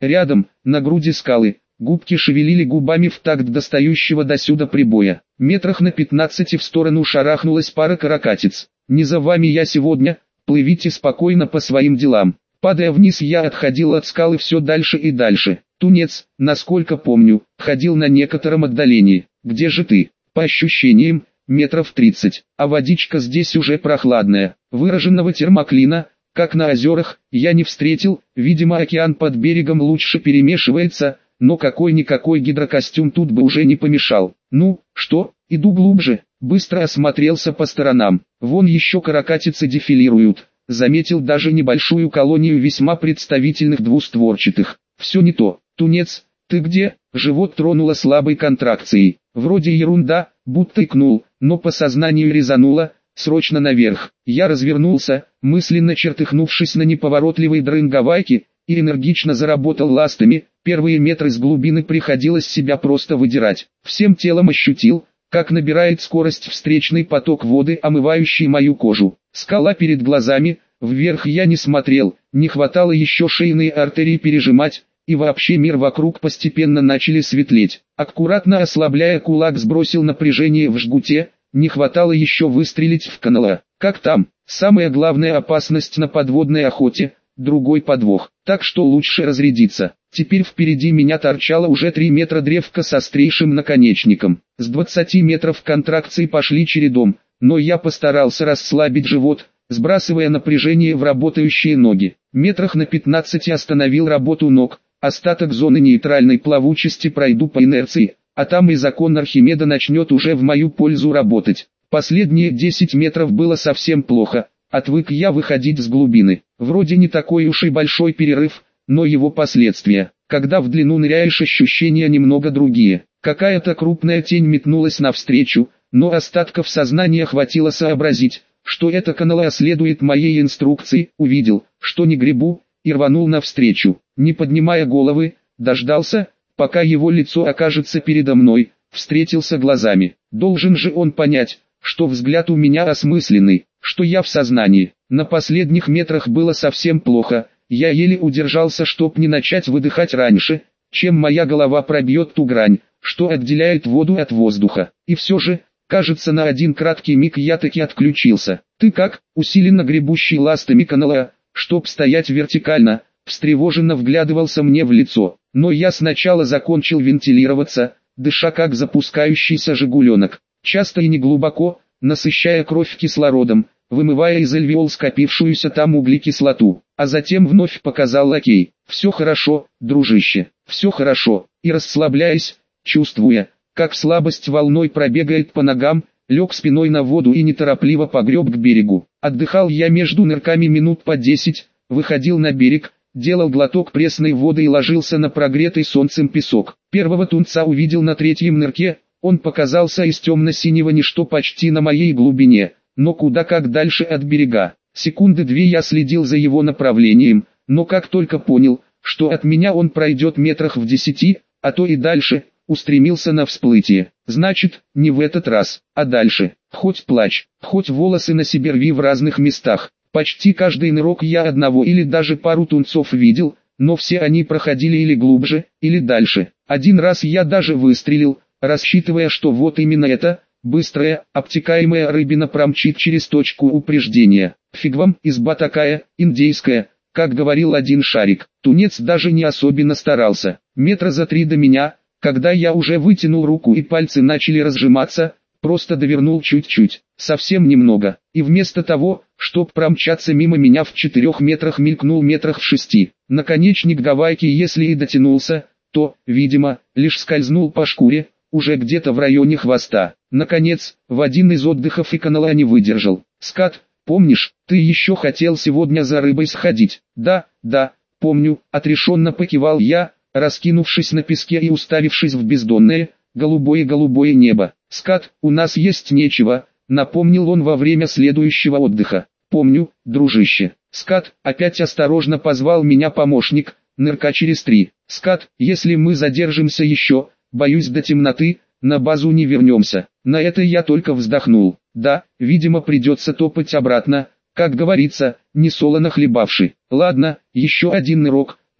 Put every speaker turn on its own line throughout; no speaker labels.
Рядом, на груди скалы, губки шевелили губами в такт достающего досюда прибоя. Метрах на 15 в сторону шарахнулась пара каракатиц. «Не за вами я сегодня, плывите спокойно по своим делам». Падая вниз, я отходил от скалы все дальше и дальше. Тунец, насколько помню, ходил на некотором отдалении. «Где же ты?» «По ощущениям, метров 30, а водичка здесь уже прохладная». Выраженного термоклина, как на озерах, я не встретил, видимо океан под берегом лучше перемешивается, но какой-никакой гидрокостюм тут бы уже не помешал. «Ну, что, иду глубже», быстро осмотрелся по сторонам. Вон еще каракатицы дефилируют. Заметил даже небольшую колонию весьма представительных двустворчатых. Все не то. «Тунец, ты где?» Живот тронуло слабой контракцией. Вроде ерунда, будто икнул, но по сознанию резануло. Срочно наверх. Я развернулся, мысленно чертыхнувшись на неповоротливой дрынговайке, и энергично заработал ластами. Первые метры с глубины приходилось себя просто выдирать. Всем телом ощутил, как набирает скорость встречный поток воды, омывающий мою кожу. Скала перед глазами, вверх я не смотрел, не хватало еще шейные артерии пережимать, и вообще мир вокруг постепенно начали светлеть. Аккуратно ослабляя кулак, сбросил напряжение в жгуте, не хватало еще выстрелить в канала. Как там? Самая главная опасность на подводной охоте, другой подвох, так что лучше разрядиться. Теперь впереди меня торчало уже 3 метра древка с острейшим наконечником. С 20 метров контракции пошли чередом, но я постарался расслабить живот, сбрасывая напряжение в работающие ноги. Метрах на 15 остановил работу ног, остаток зоны нейтральной плавучести пройду по инерции, а там и закон Архимеда начнет уже в мою пользу работать. Последние 10 метров было совсем плохо, отвык я выходить с глубины. Вроде не такой уж и большой перерыв, но его последствия. Когда в длину ныряешь, ощущения немного другие. Какая-то крупная тень метнулась навстречу, но остатков сознания хватило сообразить, что это канала следует моей инструкции. Увидел, что не гребу, и рванул навстречу. Не поднимая головы, дождался, пока его лицо окажется передо мной, встретился глазами. Должен же он понять, что взгляд у меня осмысленный, что я в сознании. На последних метрах было совсем плохо, я еле удержался, чтоб не начать выдыхать раньше, чем моя голова пробьет ту грань, что отделяет воду от воздуха. И все же, кажется, на один краткий миг я таки отключился. «Ты как?» Усиленно гребущий ластами канала, чтоб стоять вертикально, встревоженно вглядывался мне в лицо. Но я сначала закончил вентилироваться, дыша как запускающийся жигуленок, часто и неглубоко, насыщая кровь кислородом, вымывая из альвеол скопившуюся там углекислоту, а затем вновь показал лакей. «Все хорошо, дружище, все хорошо», и расслабляясь, чувствуя, как слабость волной пробегает по ногам, лег спиной на воду и неторопливо погреб к берегу. Отдыхал я между нырками минут по 10, выходил на берег, делал глоток пресной воды и ложился на прогретый солнцем песок. Первого тунца увидел на 3-м нырке, он показался из темно-синего ничто почти на моей глубине, но куда как дальше от берега. Секунды 2 я следил за его направлением, но как только понял, что от меня он пройдет метрах в 10, а то и дальше, устремился на всплытие. Значит, не в этот раз, а дальше. Хоть плачь, хоть волосы на себе рви в разных местах. Почти каждый нырок я одного или даже пару тунцов видел, но все они проходили или глубже, или дальше. Один раз я даже выстрелил, рассчитывая, что вот именно это, быстрая, обтекаемая рыбина промчит через точку упреждения. Фиг вам, изба такая, индейская, как говорил один шарик. Тунец даже не особенно старался. Метра за 3 до меня, когда я уже вытянул руку и пальцы начали разжиматься, просто довернул чуть-чуть, совсем немного, и вместо того, чтоб промчаться мимо меня в 4 метрах, мелькнул метрах в 6. Наконечник гавайки, если и дотянулся, то, видимо, лишь скользнул по шкуре, уже где-то в районе хвоста. Наконец, в один из отдыхов и канала не выдержал. «Скат, помнишь, ты еще хотел сегодня за рыбой сходить?» «Да, помню», отрешенно покивал я, раскинувшись на песке и уставившись в бездонное, голубое небо. «Скат, у нас есть нечего», напомнил он во время следующего отдыха. «Помню, дружище». «Скат», опять осторожно позвал меня помощник, нырка через 3. «Скат, если мы задержимся еще, боюсь, до темноты, на базу не вернемся». На это я только вздохнул. Да, видимо, придется топать обратно, как говорится, не солоно хлебавши. Ладно, еще один нырок,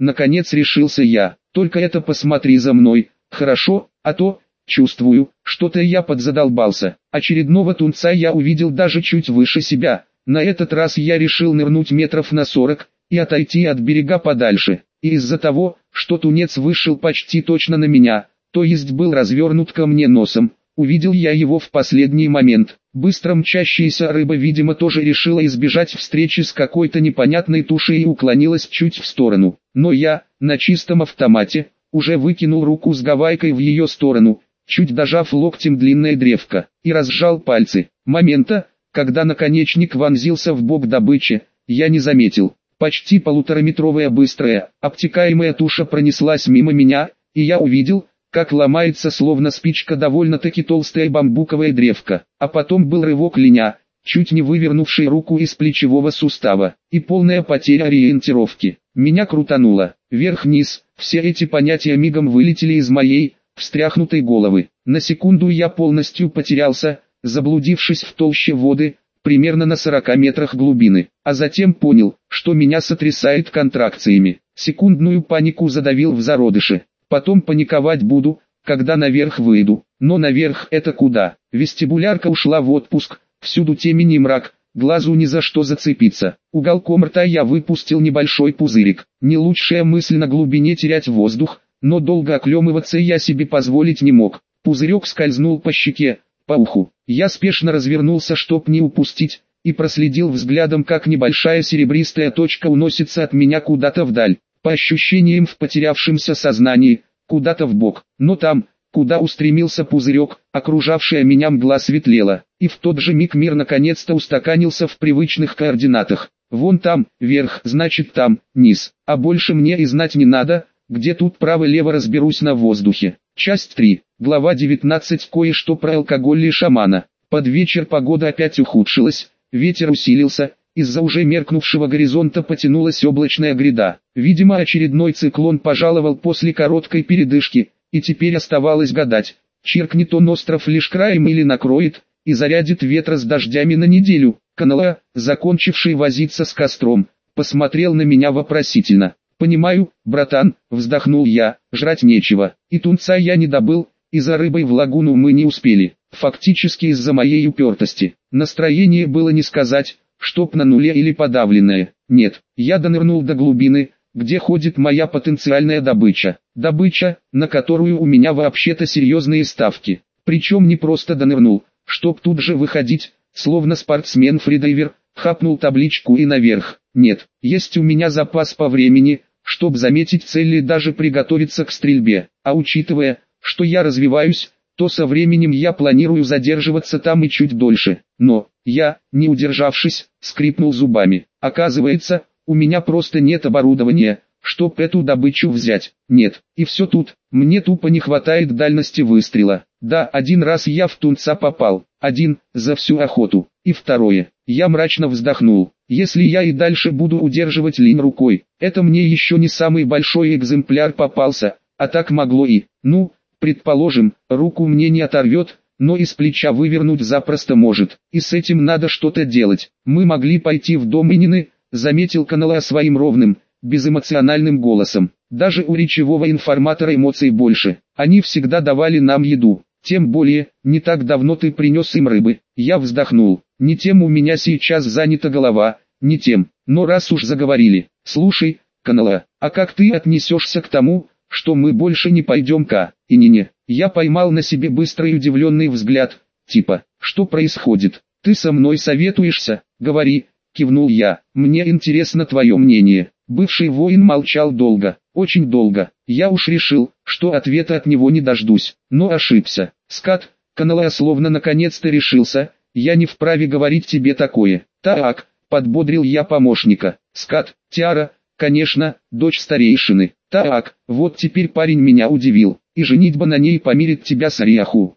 наконец решился я. Только это посмотри за мной, хорошо, а то, чувствую, что-то я подзадолбался. Очередного тунца я увидел даже чуть выше себя. На этот раз я решил нырнуть метров на 40 и отойти от берега подальше. И из-за того, что тунец вышел почти точно на меня, то есть был развернут ко мне носом, увидел я его в последний момент. Быстро мчащаяся рыба, видимо, тоже решила избежать встречи с какой-то непонятной тушей и уклонилась чуть в сторону. Но я, на чистом автомате, уже выкинул руку с гавайкой в ее сторону, чуть дожав локтем длинное древко, и разжал пальцы. Момента, когда наконечник вонзился в бок добычи, я не заметил. Почти полутораметровая быстрая, обтекаемая туша пронеслась мимо меня, и я увидел, как ломается словно спичка довольно-таки толстая бамбуковая древка. А потом был рывок линя, чуть не вывернувший руку из плечевого сустава, и полная потеря ориентировки. Меня крутануло, вверх-вниз, все эти понятия мигом вылетели из моей, встряхнутой головы. На секунду я полностью потерялся, заблудившись в толще воды, примерно на 40 метрах глубины, а затем понял, что меня сотрясает контракциями. Секундную панику задавил в зародыше. Потом паниковать буду, когда наверх выйду. Но наверх это куда? Вестибулярка ушла в отпуск, всюду темень и мрак, глазу ни за что зацепиться. Уголком рта я выпустил небольшой пузырик. Не лучшая мысль на глубине терять воздух, но долго оклемываться я себе позволить не мог. Пузырек скользнул по щеке, по уху. Я спешно развернулся, чтоб не упустить, и проследил взглядом, как небольшая серебристая точка уносится от меня куда-то вдаль. По ощущениям в потерявшемся сознании, куда-то вбок. Но там, куда устремился пузырек, окружавшая меня мгла светлела, и в тот же миг мир наконец-то устаканился в привычных координатах. Вон там, вверх, значит там, низ. А больше мне и знать не надо, где тут право-лево разберусь на воздухе. Часть 3, глава 19. Кое-что про алкоголь и шамана. Под вечер погода опять ухудшилась, ветер усилился, из-за уже меркнувшего горизонта потянулась облачная гряда. Видимо, очередной циклон пожаловал после короткой передышки, и теперь оставалось гадать, чиркнет он остров лишь краем или накроет, и зарядит ветра с дождями на неделю. Канала, закончивший возиться с костром, посмотрел на меня вопросительно. «Понимаю, братан», вздохнул я, «жрать нечего, и тунца я не добыл, и за рыбой в лагуну мы не успели, фактически из-за моей упертости. Настроение было не сказать, чтоб на нуле или подавленное. Нет, я донырнул до глубины, где ходит моя потенциальная добыча. Добыча, на которую у меня вообще-то серьезные ставки. Причем не просто донырнул, чтоб тут же выходить, словно спортсмен-фридайвер, хапнул табличку и наверх. Нет, есть у меня запас по времени, чтоб заметить цель и даже приготовиться к стрельбе. А учитывая, что я развиваюсь, то со временем я планирую задерживаться там и чуть дольше. Но, я, не удержавшись, скрипнул зубами. Оказывается, у меня просто нет оборудования, чтоб эту добычу взять. Нет, и все тут, мне тупо не хватает дальности выстрела. Да, один раз я в тунца попал, один, за всю охоту. И второе, я мрачно вздохнул. Если я и дальше буду удерживать линь рукой, это мне еще не самый большой экземпляр попался, а так могло и, ну, предположим, руку мне не оторвет, но из плеча вывернуть запросто может, и с этим надо что-то делать. Мы могли пойти в дом Инины, заметил Канала своим ровным, безэмоциональным голосом. Даже у речевого информатора эмоций больше, они всегда давали нам еду. Тем более, не так давно ты принес им рыбы. Я вздохнул. Не тем у меня сейчас занята голова, не тем. Но раз уж заговорили, слушай, Канала, а как ты отнесешься к тому, что мы больше не пойдем к Инине? Я поймал на себе быстрый удивленный взгляд, типа, что происходит? Ты со мной советуешься? Говори, кивнул я. Мне интересно твое мнение. Бывший воин молчал долго, очень долго. Я уж решил, что ответа от него не дождусь, но ошибся. Скат, Канала словно наконец-то решился, я не вправе говорить тебе такое. Так, подбодрил я помощника. Скат, Тиара, конечно, дочь старейшины. Так, вот теперь парень меня удивил, и женитьба на ней помирит тебя с Ариаху.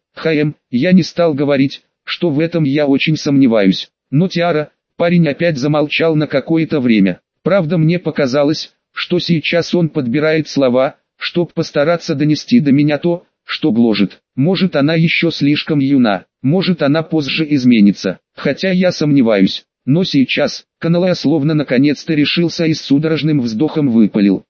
Я не стал говорить, что в этом я очень сомневаюсь. Но Тиара, парень опять замолчал на какое-то время. Правда, мне показалось, что сейчас он подбирает слова, чтоб постараться донести до меня то, что гложет. Может, она еще слишком юна, может, она позже изменится, хотя я сомневаюсь. Но сейчас, Канала словно наконец-то решился и с судорожным вздохом выпалил.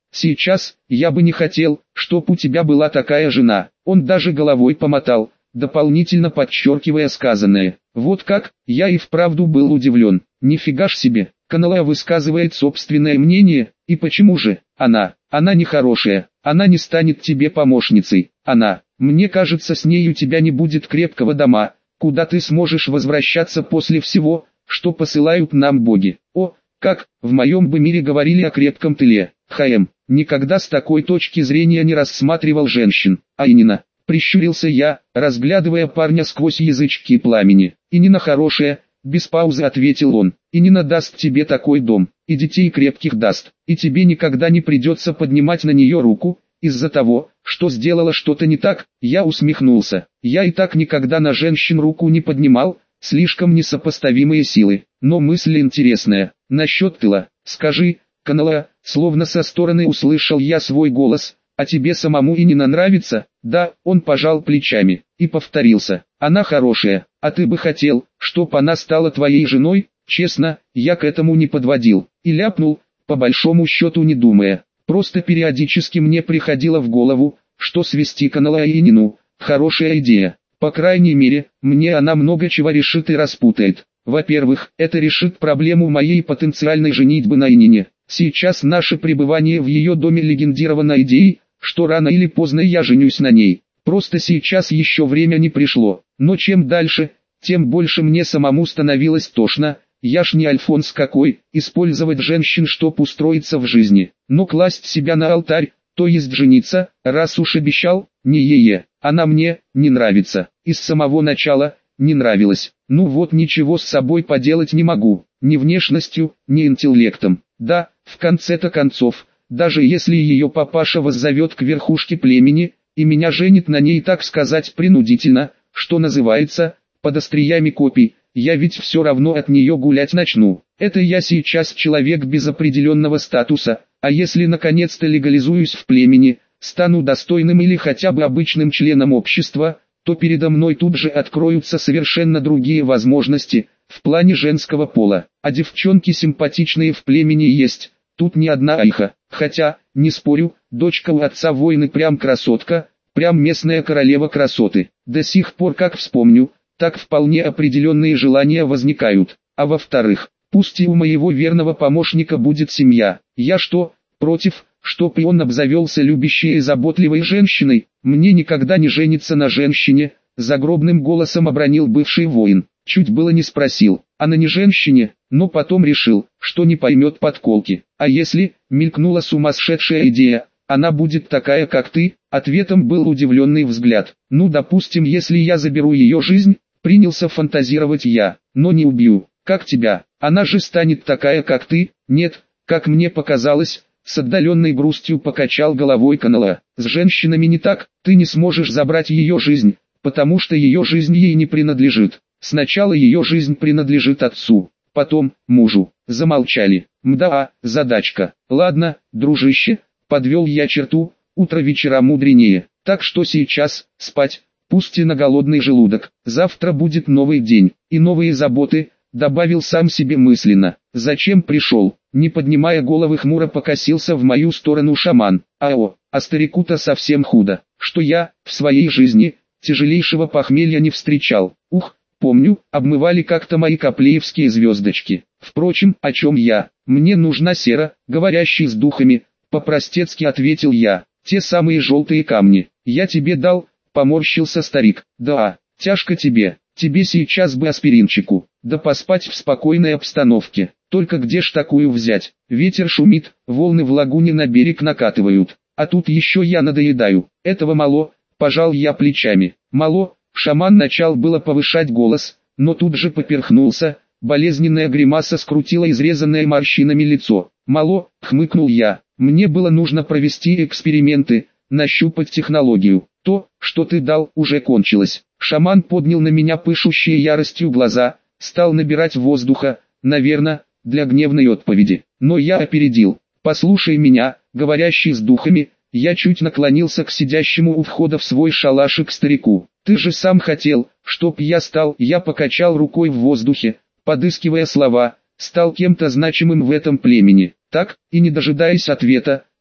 Сейчас, я бы не хотел, чтоб у тебя была такая жена. Он даже головой помотал, дополнительно подчеркивая сказанное. Вот как, я и вправду был удивлен. Нифига ж себе, Канала высказывает собственное мнение, и почему же? Она нехорошая, она не станет тебе помощницей, мне кажется, с ней у тебя не будет крепкого дома, куда ты сможешь возвращаться после всего, что посылают нам боги. О, как, в моем бы мире говорили о крепком тыле. Никогда с такой точки зрения не рассматривал женщин. А Инина, прищурился я, разглядывая парня сквозь язычки пламени. Инина хорошая, без паузы ответил он. Инина даст тебе такой дом, и детей крепких даст, и тебе никогда не придется поднимать на нее руку, из-за того, что сделала что-то не так. Я усмехнулся. Я и так никогда на женщин руку не поднимал, слишком несопоставимые силы. Но мысль интересная. Насчет тыла, скажи, Канала, словно со стороны услышал я свой голос, а тебе самому и не нравится? Да, он пожал плечами, и повторился. Она хорошая, а ты бы хотел, чтоб она стала твоей женой? Честно, я к этому не подводил, и ляпнул, по большому счету не думая. Просто периодически мне приходило в голову, что свести Канала и Инину – хорошая идея. По крайней мере, мне она много чего решит и распутает. Во-первых, это решит проблему моей потенциальной женитьбы на Инине. Сейчас наше пребывание в ее доме легендировано идеей, что рано или поздно я женюсь на ней. Просто сейчас еще время не пришло. Но чем дальше, тем больше мне самому становилось тошно. Я ж не Альфонс какой, использовать женщин, чтоб устроиться в жизни. Но класть себя на алтарь, то есть жениться, раз уж обещал, не она мне не нравится. И с самого начала не нравилась. Ну вот ничего с собой поделать не могу, ни внешностью, ни интеллектом. Да, в конце-то концов, даже если ее папаша воззовет к верхушке племени, и меня женит на ней, так сказать, принудительно, что называется, под остриями копий, я ведь все равно от нее гулять начну. Это я сейчас человек без определенного статуса, а если наконец-то легализуюсь в племени, стану достойным или хотя бы обычным членом общества, то передо мной тут же откроются совершенно другие возможности, в плане женского пола. А девчонки симпатичные в племени есть, тут не одна Айха, хотя, не спорю, дочка у отца воины прям красотка, прям местная королева красоты. До сих пор как вспомню, так вполне определенные желания возникают. А во-вторых, пусть и у моего верного помощника будет семья. Я что, против, чтоб и он обзавелся любящей и заботливой женщиной? Мне никогда не жениться на женщине, загробным голосом обронил бывший воин. Чуть было не спросил, а на не женщине, но потом решил, что не поймет подколки. А если, мелькнула сумасшедшая идея, она будет такая как ты? Ответом был удивленный взгляд. Ну допустим, если я заберу ее жизнь, принялся фантазировать я, но не убью, как тебя, она же станет такая как ты? Нет, как мне показалось, с отдаленной грустью покачал головой Канала. С женщинами не так, ты не сможешь забрать ее жизнь, потому что ее жизнь ей не принадлежит. Сначала ее жизнь принадлежит отцу, потом мужу. Замолчали. Мда, задачка. Ладно, дружище, подвел я черту, утро вечера мудренее. Так что сейчас, спать, пусть и на голодный желудок. Завтра будет новый день, и новые заботы, добавил сам себе мысленно. Зачем пришел? Не поднимая головы хмуро покосился в мою сторону шаман. А старику-то совсем худо, что я, в своей жизни, тяжелейшего похмелья не встречал. Помню, обмывали как-то мои коплеевские звездочки. Впрочем, о чем я? Мне нужна сера, говорящий с духами, по-простецки ответил я. Те самые желтые камни. Я тебе дал, поморщился старик. Да, тяжко тебе сейчас бы аспиринчику, да поспать в спокойной обстановке. Только где ж такую взять? Ветер шумит, волны в лагуне на берег накатывают. А тут еще я надоедаю. Этого мало, пожал я плечами. Мало. Шаман начал было повышать голос, но тут же поперхнулся, болезненная гримаса скрутила изрезанное морщинами лицо. «Мало», — хмыкнул я, — «мне было нужно провести эксперименты, нащупать технологию. То, что ты дал, уже кончилось». Шаман поднял на меня пышущие яростью глаза, стал набирать воздуха, наверное, для гневной отповеди. Но я опередил. «Послушай меня, говорящий с духами», я чуть наклонился к сидящему у входа в свой шалашик старику. «Ты же сам хотел, чтоб я стал...» Я покачал рукой в воздухе, подыскивая слова, «стал кем-то значимым в этом племени». Так, и не дожидаясь ответа,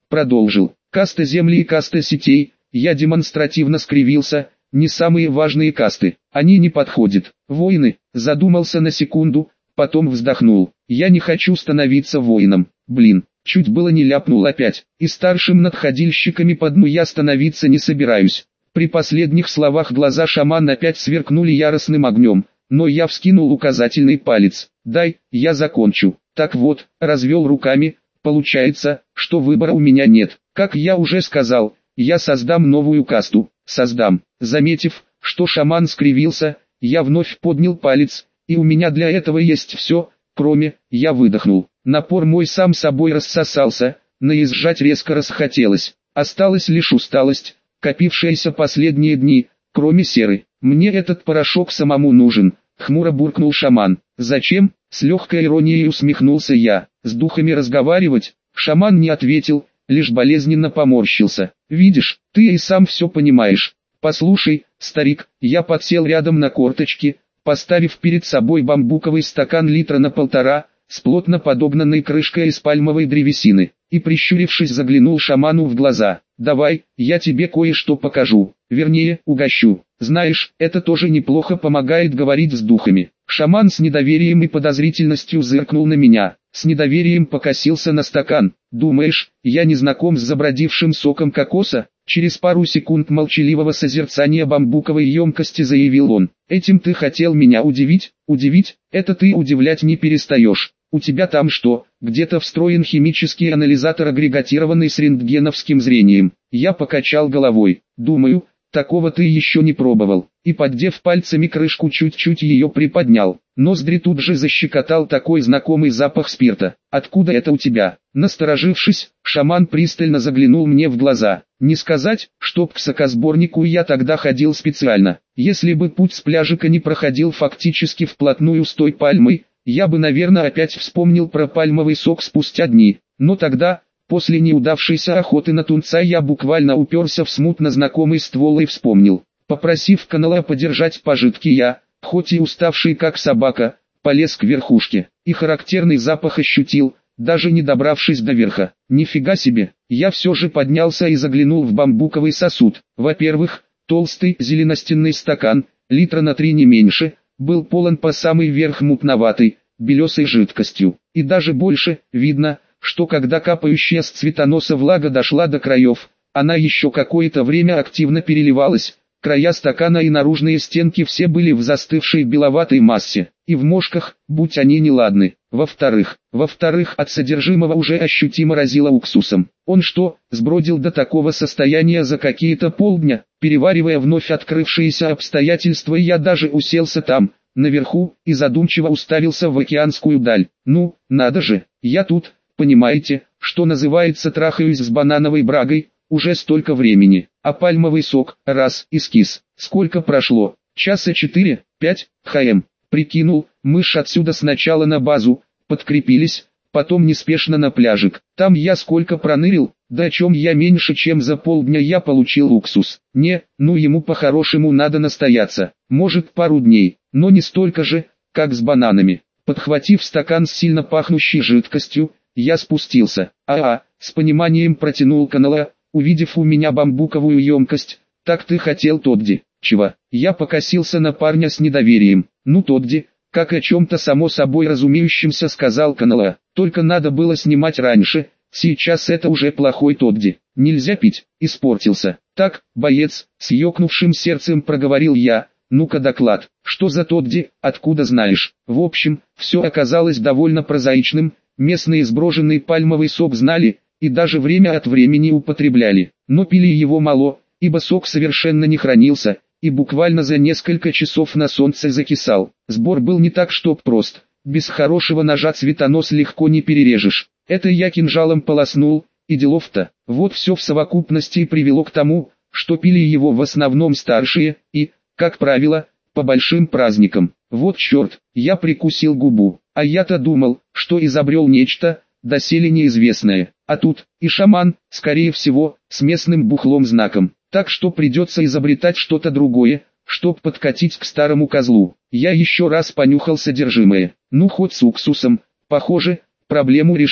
продолжил. Каста земли и каста сетей, я демонстративно скривился, не самые важные касты, они не подходят. Воины, задумался на секунду, потом вздохнул. Я не хочу становиться воином, блин, чуть было не ляпнул опять. И старшим надходильщиками по дну я становиться не собираюсь. При последних словах глаза шамана опять сверкнули яростным огнем, но я вскинул указательный палец. Дай, я закончу. Так вот, развел руками, получается, что выбора у меня нет. Как я уже сказал, я создам новую касту, создам. Заметив, что шаман скривился, я вновь поднял палец, и у меня для этого есть все, кроме, я выдохнул. Напор мой сам собой рассосался, наезжать резко расхотелось. Осталась лишь усталость, копившаяся последние дни, кроме серы. Мне этот порошок самому нужен, хмуро буркнул шаман. Зачем? С легкой иронией усмехнулся я. С духами разговаривать? Шаман не ответил, лишь болезненно поморщился. Видишь, ты и сам все понимаешь. Послушай, старик, я подсел рядом на корточки, поставив перед собой бамбуковый стакан литра на 1,5, с плотно подогнанной крышкой из пальмовой древесины, и прищурившись заглянул шаману в глаза. «Давай, я тебе кое-что покажу, вернее, угощу. Знаешь, это тоже неплохо помогает говорить с духами». Шаман с недоверием и подозрительностью зыркнул на меня, с недоверием покосился на стакан. «Думаешь, я не знаком с забродившим соком кокоса?» Через пару секунд молчаливого созерцания бамбуковой емкости заявил он. «Этим ты хотел меня удивить?» «Удивить? Это ты удивлять не перестаешь. У тебя там что, где-то встроен химический анализатор, агрегатированный с рентгеновским зрением?» Я покачал головой. «Думаю, такого ты еще не пробовал». И, поддев пальцами крышку, чуть-чуть ее приподнял. Ноздри тут же защекотал такой знакомый запах спирта. «Откуда это у тебя?» Насторожившись, шаман пристально заглянул мне в глаза. Не сказать, что к сокосборнику я тогда ходил специально. Если бы путь с пляжика не проходил фактически вплотную с той пальмой, я бы, наверное, опять вспомнил про пальмовый сок спустя дни. Но тогда, после неудавшейся охоты на тунца, я буквально уперся в смутно знакомый ствол и вспомнил. Попросив канала подержать пожитки, я, хоть и уставший как собака, полез к верхушке, и характерный запах ощутил, даже не добравшись до верха. Нифига себе, я все же поднялся и заглянул в бамбуковый сосуд. Во-первых, толстый зеленостенный стакан, литра на 3 не меньше, был полон по самый верх мутноватой, белесой жидкостью. И даже больше, видно, что когда капающая с цветоноса влага дошла до краев, она еще какое-то время активно переливалась. Края стакана и наружные стенки все были в застывшей беловатой массе, и в мошках, будь они неладны. Во-вторых, от содержимого уже ощутимо разило уксусом. Он что, сбродил до такого состояния за какие-то полдня? Переваривая вновь открывшиеся обстоятельства, я даже уселся там, наверху, и задумчиво уставился в океанскую даль. Ну, надо же, я тут, понимаете, что называется, трахаюсь с банановой брагой, уже столько времени, а пальмовый сок, раз, и скис. Сколько прошло? Часа 4-5, хм. Прикинул, мы ж отсюда сначала на базу, подкрепились, потом неспешно на пляжик. Там я сколько пронырил, да о чем я меньше чем за полдня я получил уксус. Не, ну ему по-хорошему надо настояться, может пару дней, но не столько же, как с бананами. Подхватив стакан с сильно пахнущей жидкостью, я спустился. С пониманием протянул канала, увидев у меня бамбуковую емкость. «Так ты хотел, Тодди?» «Чего?» Я покосился на парня с недоверием. «Ну, Тодди, как о чем-то само собой разумеющемся сказал канала. Только надо было снимать раньше, сейчас это уже плохой Тодди. Нельзя пить, испортился». «Так, боец», с ёкнувшим сердцем проговорил я. «Ну-ка доклад, что за Тодди, откуда знаешь?» В общем, все оказалось довольно прозаичным. Местные сброженный пальмовый сок знали, и даже время от времени употребляли, но пили его мало, ибо сок совершенно не хранился, и буквально за несколько часов на солнце закисал. Сбор был не так чтоб прост, без хорошего ножа цветонос легко не перережешь. Это я кинжалом полоснул, и делов-то. Вот все в совокупности и привело к тому, что пили его в основном старшие, и, как правило, по большим праздникам. Вот черт, я прикусил губу, а я-то думал, что изобрел нечто, доселе неизвестное. А тут, и шаман, скорее всего, с местным бухлом-знаком. Так что придется изобретать что-то другое, чтоб подкатить к старому козлу. Я еще раз понюхал содержимое. Ну хоть с уксусом, похоже, проблему решил.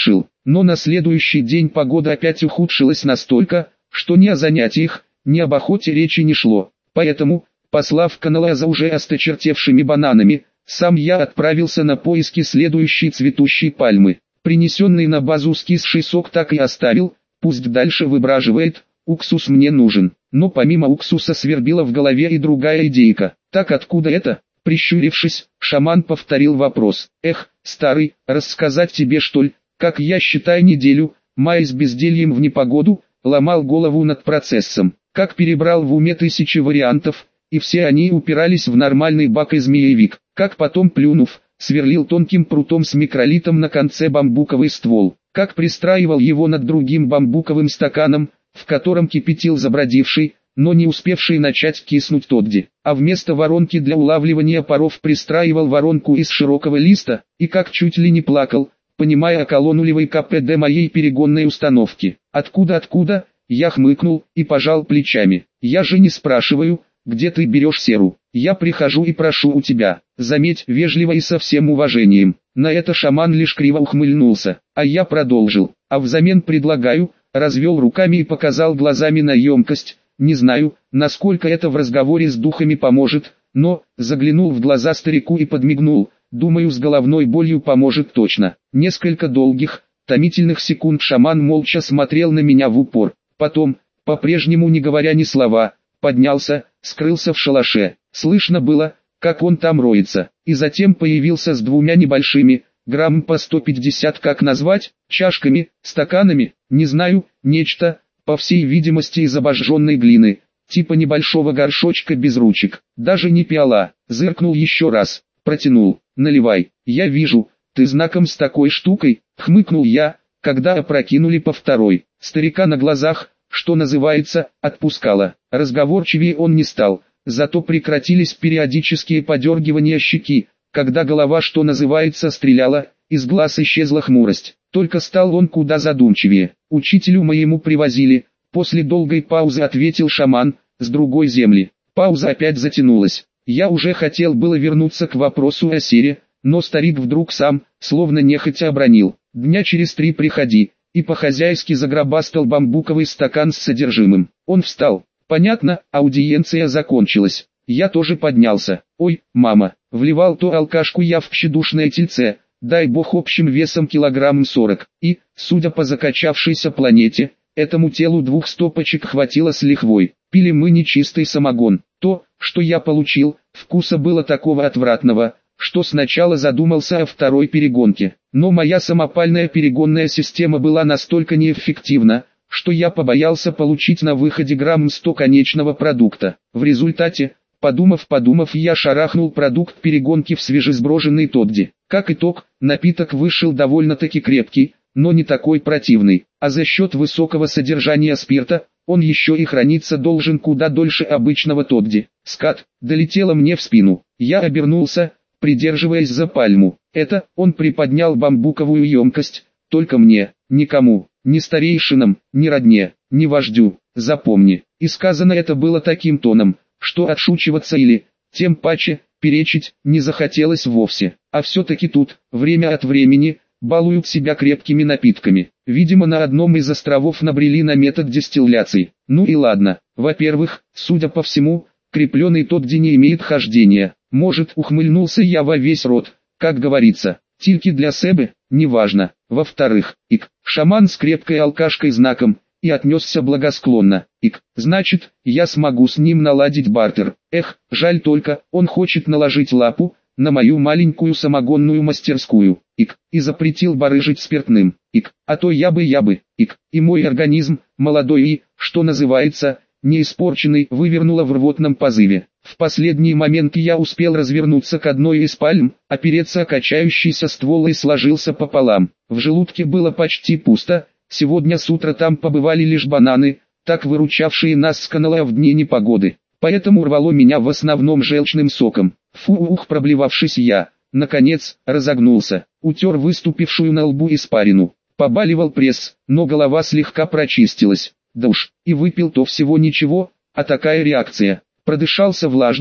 Но на следующий день погода опять ухудшилась настолько, что ни о занятиях, ни об охоте речи не шло. Поэтому, послав канала за уже осточертевшими бананами, сам я отправился на поиски следующей цветущей пальмы. Принесенный на базу скисший сок так и оставил, пусть дальше выбраживает, уксус мне нужен. Но помимо уксуса свербила в голове и другая идейка. Так откуда это? Прищурившись, шаман повторил вопрос. Эх, старый, рассказать тебе что ли, как я считаю неделю, маясь бездельем в непогоду, ломал голову над процессом. Как перебрал в уме тысячи вариантов, и все они упирались в нормальный бак и змеевик. Как потом плюнув, сверлил тонким прутом с микролитом на конце бамбуковый ствол. Как пристраивал его над другим бамбуковым стаканом, в котором кипятил забродивший, но не успевший начать киснуть Тодди, а вместо воронки для улавливания паров пристраивал воронку из широкого листа, и как чуть ли не плакал, понимая околонулевой КПД моей перегонной установки. Откуда, я хмыкнул и пожал плечами. Я же не спрашиваю, где ты берешь серу, я прихожу и прошу у тебя, заметь, вежливо и со всем уважением. На это шаман лишь криво ухмыльнулся, а я продолжил, а взамен предлагаю, развел руками и показал глазами на емкость. Не знаю, насколько это в разговоре с духами поможет, но, заглянул в глаза старику и подмигнул, думаю, с головной болью поможет точно. Несколько долгих, томительных секунд шаман молча смотрел на меня в упор, потом, по-прежнему не говоря ни слова, поднялся, скрылся в шалаше. Слышно было, как он там роется, и затем появился с двумя небольшими, грамм по 150, как назвать, чашками, стаканами, не знаю, нечто, по всей видимости из обожженной глины, типа небольшого горшочка без ручек, даже не пиала. Зыркнул еще раз, протянул, наливай. Я вижу, ты знаком с такой штукой, хмыкнул я, когда опрокинули по второй. Старика на глазах, что называется, отпускало. Разговорчивее он не стал, зато прекратились периодические подергивания щеки, когда голова, что называется, стреляла, из глаз исчезла хмурость. Только стал он куда задумчивее. Учителю моему привозили, после долгой паузы ответил шаман, с другой земли. Пауза опять затянулась. Я уже хотел было вернуться к вопросу о сере, но старик вдруг сам, словно нехотя обронил. Дня через 3 приходи, и по-хозяйски загробастал бамбуковый стакан с содержимым. Он встал. Понятно, аудиенция закончилась. Я тоже поднялся. Ой, мама, вливал то алкашку я в тщедушное тельце, дай бог общим весом килограмм 40, и, судя по закачавшейся планете, этому телу 2 стопочек хватило с лихвой. Пили мы нечистый самогон. То, что я получил, вкуса было такого отвратного, что сначала задумался о второй перегонке. Но моя самопальная перегонная система была настолько неэффективна, что я побоялся получить на выходе грамм 100 конечного продукта. В результате, подумав, я шарахнул продукт перегонки в свежесброженный Тодди. Как итог, напиток вышел довольно-таки крепкий, но не такой противный, а за счет высокого содержания спирта, он еще и храниться должен куда дольше обычного Тодди. Скат, долетело мне в спину. Я обернулся, придерживаясь за пальму. Это, он приподнял бамбуковую емкость, только мне, никому, ни старейшинам, ни родне, ни вождю, запомни. И сказано это было таким тоном, что отшучиваться или, тем паче, перечить, не захотелось вовсе. А все-таки тут, время от времени, балуют себя крепкими напитками. Видимо, на одном из островов набрели на метод дистилляции. Ну и ладно. Во-первых, судя по всему, крепленный Тодди не имеет хождения. Может, ухмыльнулся я во весь рот, как говорится. Тильки для себе, неважно. Во-вторых, шаман с крепкой алкашкой знаком, и отнесся благосклонно. Значит, я смогу с ним наладить бартер. Эх, жаль только, он хочет наложить лапу на мою маленькую самогонную мастерскую. И запретил барыжить спиртным. А то я бы. И мой организм, молодой и, что называется, не испорченный, вывернуло в рвотном позыве. В последний момент я успел развернуться к одной из пальм, опереться о качающийся ствол и сложился пополам. В желудке было почти пусто. Сегодня с утра там побывали лишь бананы, так выручавшие нас с канала в дни непогоды. Поэтому рвало меня в основном желчным соком. Фу-ух, проблевавшись я, наконец, разогнулся, утер выступившую на лбу испарину. Побаливал пресс, но голова слегка прочистилась. Да уж, и выпил-то всего ничего, а такая реакция. Продышался влажным,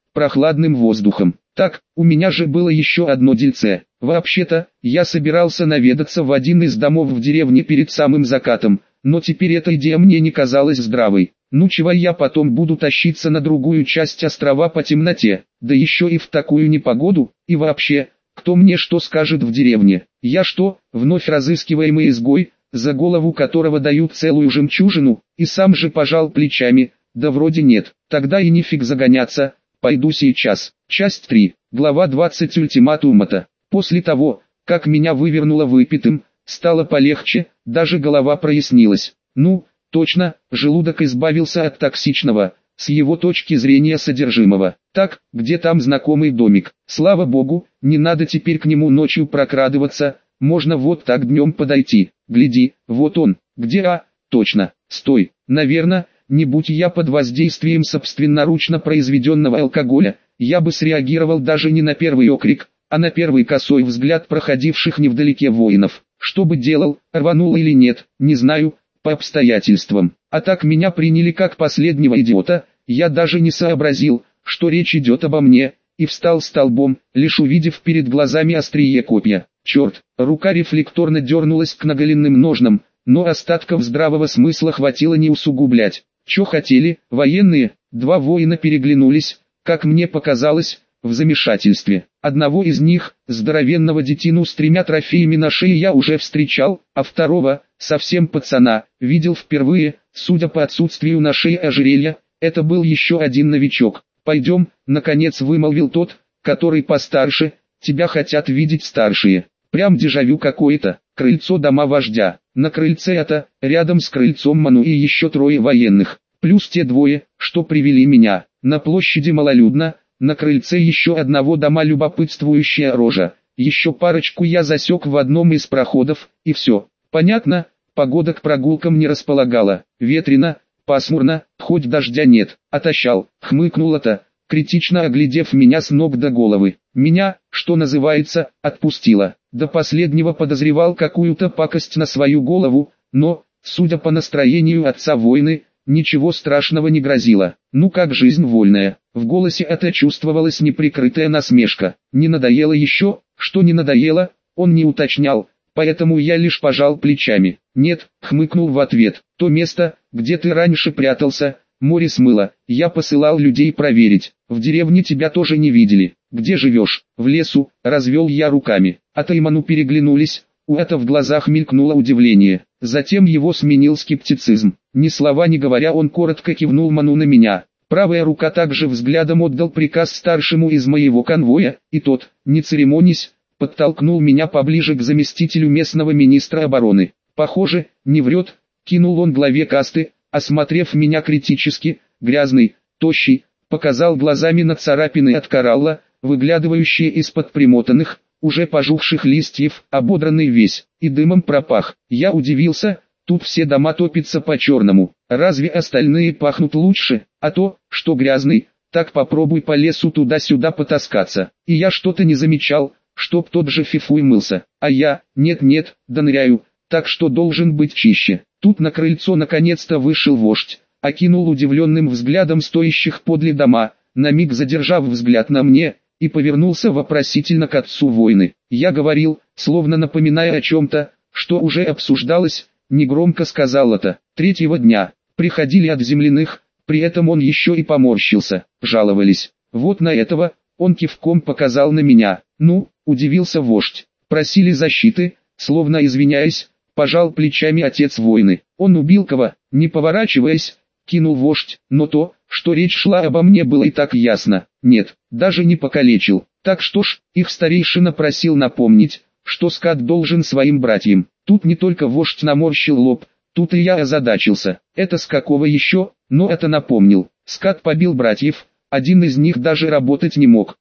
прохладным воздухом. Так, у меня же было еще одно дельце. Вообще-то, я собирался наведаться в один из домов в деревне перед самым закатом, но теперь эта идея мне не казалась здравой. Ну чего я потом буду тащиться на другую часть острова по темноте, да еще и в такую непогоду, и вообще, кто мне что скажет в деревне? Я что, вновь разыскиваемый изгой, за голову которого дают целую жемчужину, и сам же пожал плечами, да вроде нет, тогда и нифиг загоняться, пойду сейчас. Часть 3, глава 20 ультиматума-то. После того, как меня вывернуло выпитым, стало полегче, даже голова прояснилась. Ну, точно, желудок избавился от токсичного, с его точки зрения содержимого. Так, где там знакомый домик? Слава богу, не надо теперь к нему ночью прокрадываться, можно вот так днем подойти. Гляди, вот он, где точно, стой, наверное, не будь я под воздействием собственноручно произведенного алкоголя, я бы среагировал даже не на первый окрик, а на первый косой взгляд проходивших невдалеке воинов. Что бы делал, рванул или нет, не знаю, по обстоятельствам. А так меня приняли как последнего идиота, я даже не сообразил, что речь идет обо мне, и встал столбом, лишь увидев перед глазами острие копья. Черт, рука рефлекторно дернулась к наголенным ножнам, но остатков здравого смысла хватило не усугублять. Чё хотели, военные? Два воина переглянулись, как мне показалось, в замешательстве. Одного из них, здоровенного детину с 3 трофеями на шее я уже встречал, а второго, совсем пацана, видел впервые, судя по отсутствию на шее ожерелья, это был еще один новичок. «Пойдем», — наконец вымолвил тот, который постарше, «тебя хотят видеть старшие». Прям дежавю какое-то. Крыльцо дома вождя. На крыльце это, рядом с крыльцом Ману и еще 3 военных, плюс те 2, что привели меня. На площади малолюдно, на крыльце еще одного дома любопытствующая рожа. Еще парочку я засек в одном из проходов, и все. Понятно, погода к прогулкам не располагала. Ветрено, пасмурно, хоть дождя нет. Отощал, хмыкнула-то, критично оглядев меня с ног до головы. Меня, что называется, отпустило. До последнего подозревал какую-то пакость на свою голову, но, судя по настроению отца войны, ничего страшного не грозило. Ну как жизнь вольная. В голосе это чувствовалась неприкрытая насмешка. Не надоело еще? Что не надоело, он не уточнял, поэтому я лишь пожал плечами. Нет, хмыкнул в ответ. То место, где ты раньше прятался, море смыло. Я посылал людей проверить. В деревне тебя тоже не видели. Где живешь? В лесу, развел я руками. А Тайману переглянулись. У это в глазах мелькнуло удивление. Затем его сменил скептицизм. Ни слова не говоря, он коротко кивнул Ману на меня. Правая рука также взглядом отдал приказ старшему из моего конвоя, и тот, не церемонясь, подтолкнул меня поближе к заместителю местного министра обороны. Похоже, не врет, кинул он главе касты, осмотрев меня критически, грязный, тощий, показал глазами на царапины от коралла, выглядывающие из-под примотанных, уже пожухших листьев, ободранный весь, и дымом пропах. Я удивился, тут все дома топятся по-черному, разве остальные пахнут лучше, а то, что грязный, так попробуй по лесу туда-сюда потаскаться. И я что-то не замечал, чтоб тот же фифуй мылся, а я, нет-нет, да ныряю, так что должен быть чище. Тут на крыльцо наконец-то вышел вождь, окинул удивленным взглядом стоящих подле дома, на миг задержав взгляд на мне, и повернулся вопросительно к отцу войны. Я говорил, словно напоминая о чем-то, что уже обсуждалось, негромко сказал это. 3-го дня, приходили от земляных, при этом он еще и поморщился, жаловались. Вот на этого, он кивком показал на меня. Ну, удивился вождь, просили защиты, словно извиняясь, пожал плечами отец войны. Он убил кого, не поворачиваясь, кинул вождь, но то, что речь шла обо мне, было и так ясно. Нет, даже не покалечил. Так что ж, их старейшина просил напомнить, что скат должен своим братьям. Тут не только вождь наморщил лоб, тут и я озадачился. Это с какого еще? Но это напомнил. Скат побил братьев, один из них даже работать не мог.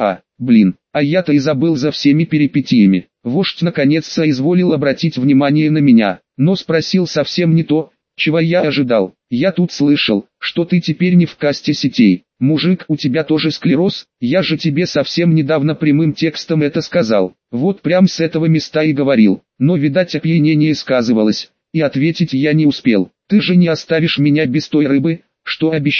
Блин, а я-то и забыл за всеми перипетиями. Вождь наконец соизволил обратить внимание на меня, но спросил совсем не то, чего я ожидал. Я тут слышал, что ты теперь не в касте сетей. Мужик, у тебя тоже склероз? Я же тебе совсем недавно прямым текстом это сказал. Вот прям с этого места и говорил. Но видать опьянение сказывалось, и ответить я не успел. Ты же не оставишь меня без той рыбы, что обещал.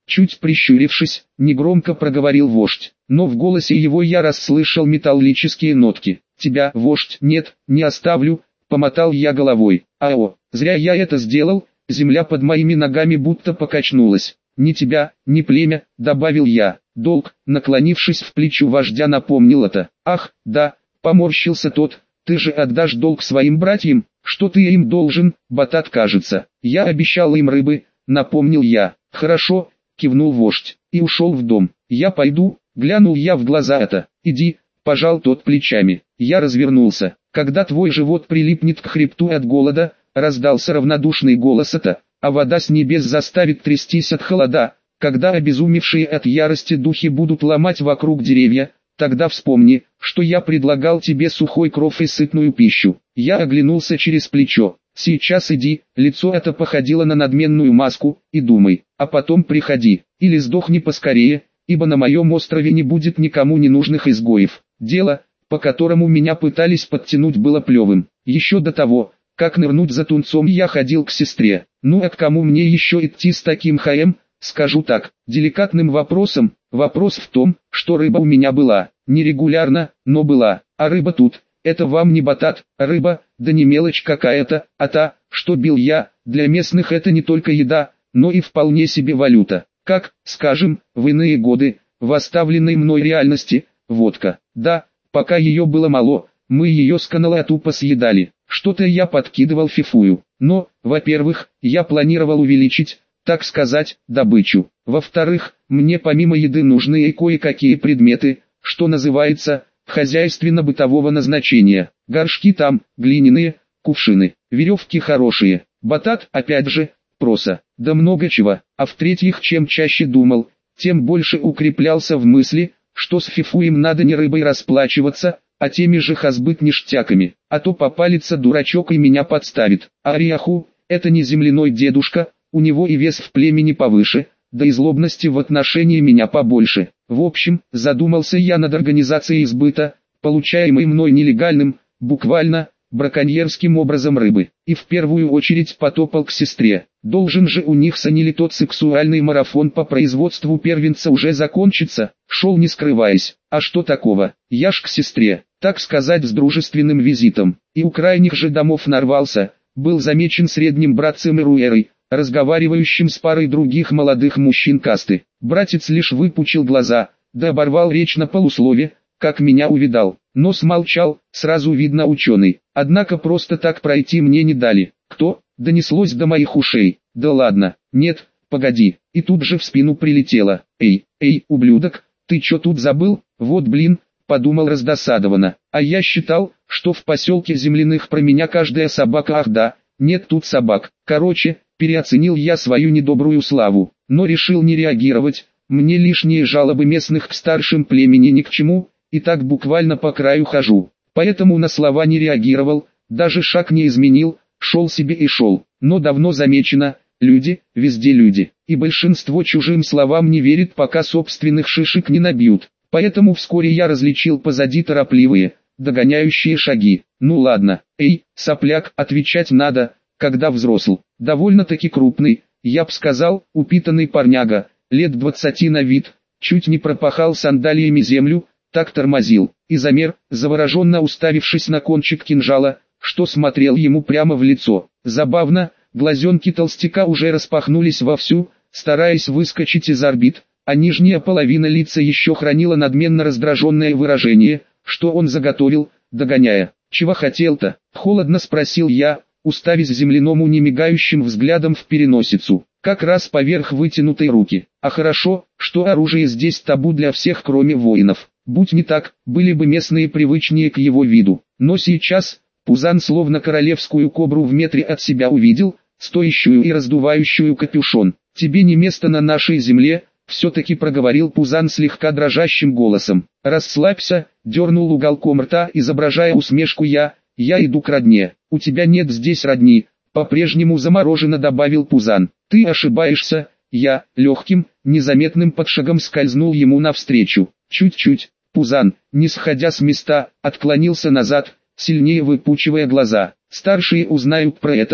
Чуть прищурившись, негромко проговорил вождь, но в голосе его я расслышал металлические нотки. «Тебя, вождь, нет, не оставлю», — помотал я головой. «Ао, зря я это сделал», — земля под моими ногами будто покачнулась. «Ни тебя, ни племя», — добавил я. «Долг», наклонившись в плечо вождя, напомнил это. «Ах, да», — поморщился тот, — «ты же отдашь долг своим братьям, что ты им должен, Батат, кажется». «Я обещал им рыбы», — напомнил я. «Хорошо», — кивнул вождь, и ушел в дом. «Я пойду», — глянул я в глаза это. «Иди», — пожал тот плечами. Я развернулся. «Когда твой живот прилипнет к хребту от голода», — раздался равнодушный голос это, «а вода с небес заставит трястись от холода, когда обезумевшие от ярости духи будут ломать вокруг деревья, тогда вспомни, что я предлагал тебе сухой кров и сытную пищу». Я оглянулся через плечо. «Сейчас иди», лицо это походило на надменную маску, «и думай, а потом приходи, или сдохни поскорее, ибо на моем острове не будет никому ненужных изгоев». Дело, по которому меня пытались подтянуть, было плевым. Еще до того, как нырнуть за тунцом, я ходил к сестре. Ну а к кому мне еще идти с таким хаем? Скажу так, деликатным вопросом. Вопрос в том, что рыба у меня была, нерегулярно, но была, а рыба тут. Это вам не Батат, рыба, да не мелочь какая-то, а та, что бил я. Для местных это не только еда, но и вполне себе валюта. Как, скажем, в иные годы, в оставленной мной реальности, водка. Да, пока ее было мало, мы ее с канала тупо съедали. Что-то я подкидывал фифую. Но, во-первых, я планировал увеличить, так сказать, добычу. Во-вторых, мне помимо еды нужны и кое-какие предметы, что называется, хозяйственно-бытового назначения. Горшки там, глиняные, кувшины, веревки хорошие. Батат, опять же, проса, да много чего. А в-третьих, чем чаще думал, тем больше укреплялся в мысли, что с фифуем надо не рыбой расплачиваться, а теми же хазбыт-ништяками, а то попалится дурачок и меня подставит. А Ариаху, это не земляной дедушка, у него и вес в племени повыше, да и злобности в отношении меня побольше. В общем, задумался я над организацией сбыта, получаемой мной нелегальным, буквально, браконьерским образом рыбы, и в первую очередь потопал к сестре. Должен же у них с Анили тот сексуальный марафон по производству первенца уже закончиться. Шел не скрываясь. А что такого? Я ж к сестре, так сказать, с дружественным визитом. И у крайних же домов нарвался, был замечен средним братцем Ируэрой, разговаривающим с парой других молодых мужчин касты. Братец лишь выпучил глаза, да оборвал речь на полуслове, как меня увидал, но смолчал, сразу видно ученый. Однако просто так пройти мне не дали. «Кто?» — донеслось до моих ушей. «Да ладно, нет, погоди». И тут же в спину прилетело. Эй, ублюдок, ты чё тут забыл? Вот блин», — подумал раздосадованно. А я считал, что в поселке земляных про меня каждая собака. Ах да, нет тут собак. Короче, переоценил я свою недобрую славу, но решил не реагировать. Мне лишние жалобы местных к старшим племени ни к чему, и так буквально по краю хожу. Поэтому на слова не реагировал, даже шаг не изменил, шел себе и шел. Но давно замечено, люди, везде люди, и большинство чужим словам не верит, пока собственных шишек не набьют. Поэтому вскоре я различил позади торопливые, догоняющие шаги. Ну ладно, эй, сопляк, отвечать надо, когда взрослый. Довольно-таки крупный, я б сказал, упитанный парняга, лет 20 на вид, чуть не пропахал сандалиями землю, так тормозил, и замер, завороженно уставившись на кончик кинжала, что смотрел ему прямо в лицо. Забавно, глазенки толстяка уже распахнулись вовсю, стараясь выскочить из орбит, а нижняя половина лица еще хранила надменно раздраженное выражение, что он заготовил, догоняя. «Чего хотел-то?» — холодно спросил я, уставясь земляному немигающим взглядом в переносицу, как раз поверх вытянутой руки. А хорошо, что оружие здесь табу для всех, кроме воинов. Будь не так, были бы местные привычнее к его виду. Но сейчас, Пузан словно королевскую кобру в метре от себя увидел, стоящую и раздувающую капюшон. «Тебе не место на нашей земле», — все-таки проговорил Пузан слегка дрожащим голосом. «Расслабься», — дернул уголком рта, изображая усмешку я иду к родне. «У тебя нет здесь родни», — по-прежнему замороженно добавил Пузан. «Ты ошибаешься». Я, легким, незаметным подшагом скользнул ему навстречу. Чуть-чуть. Пузан, не сходя с места, отклонился назад, сильнее выпучивая глаза. «Старшие узнают про это»,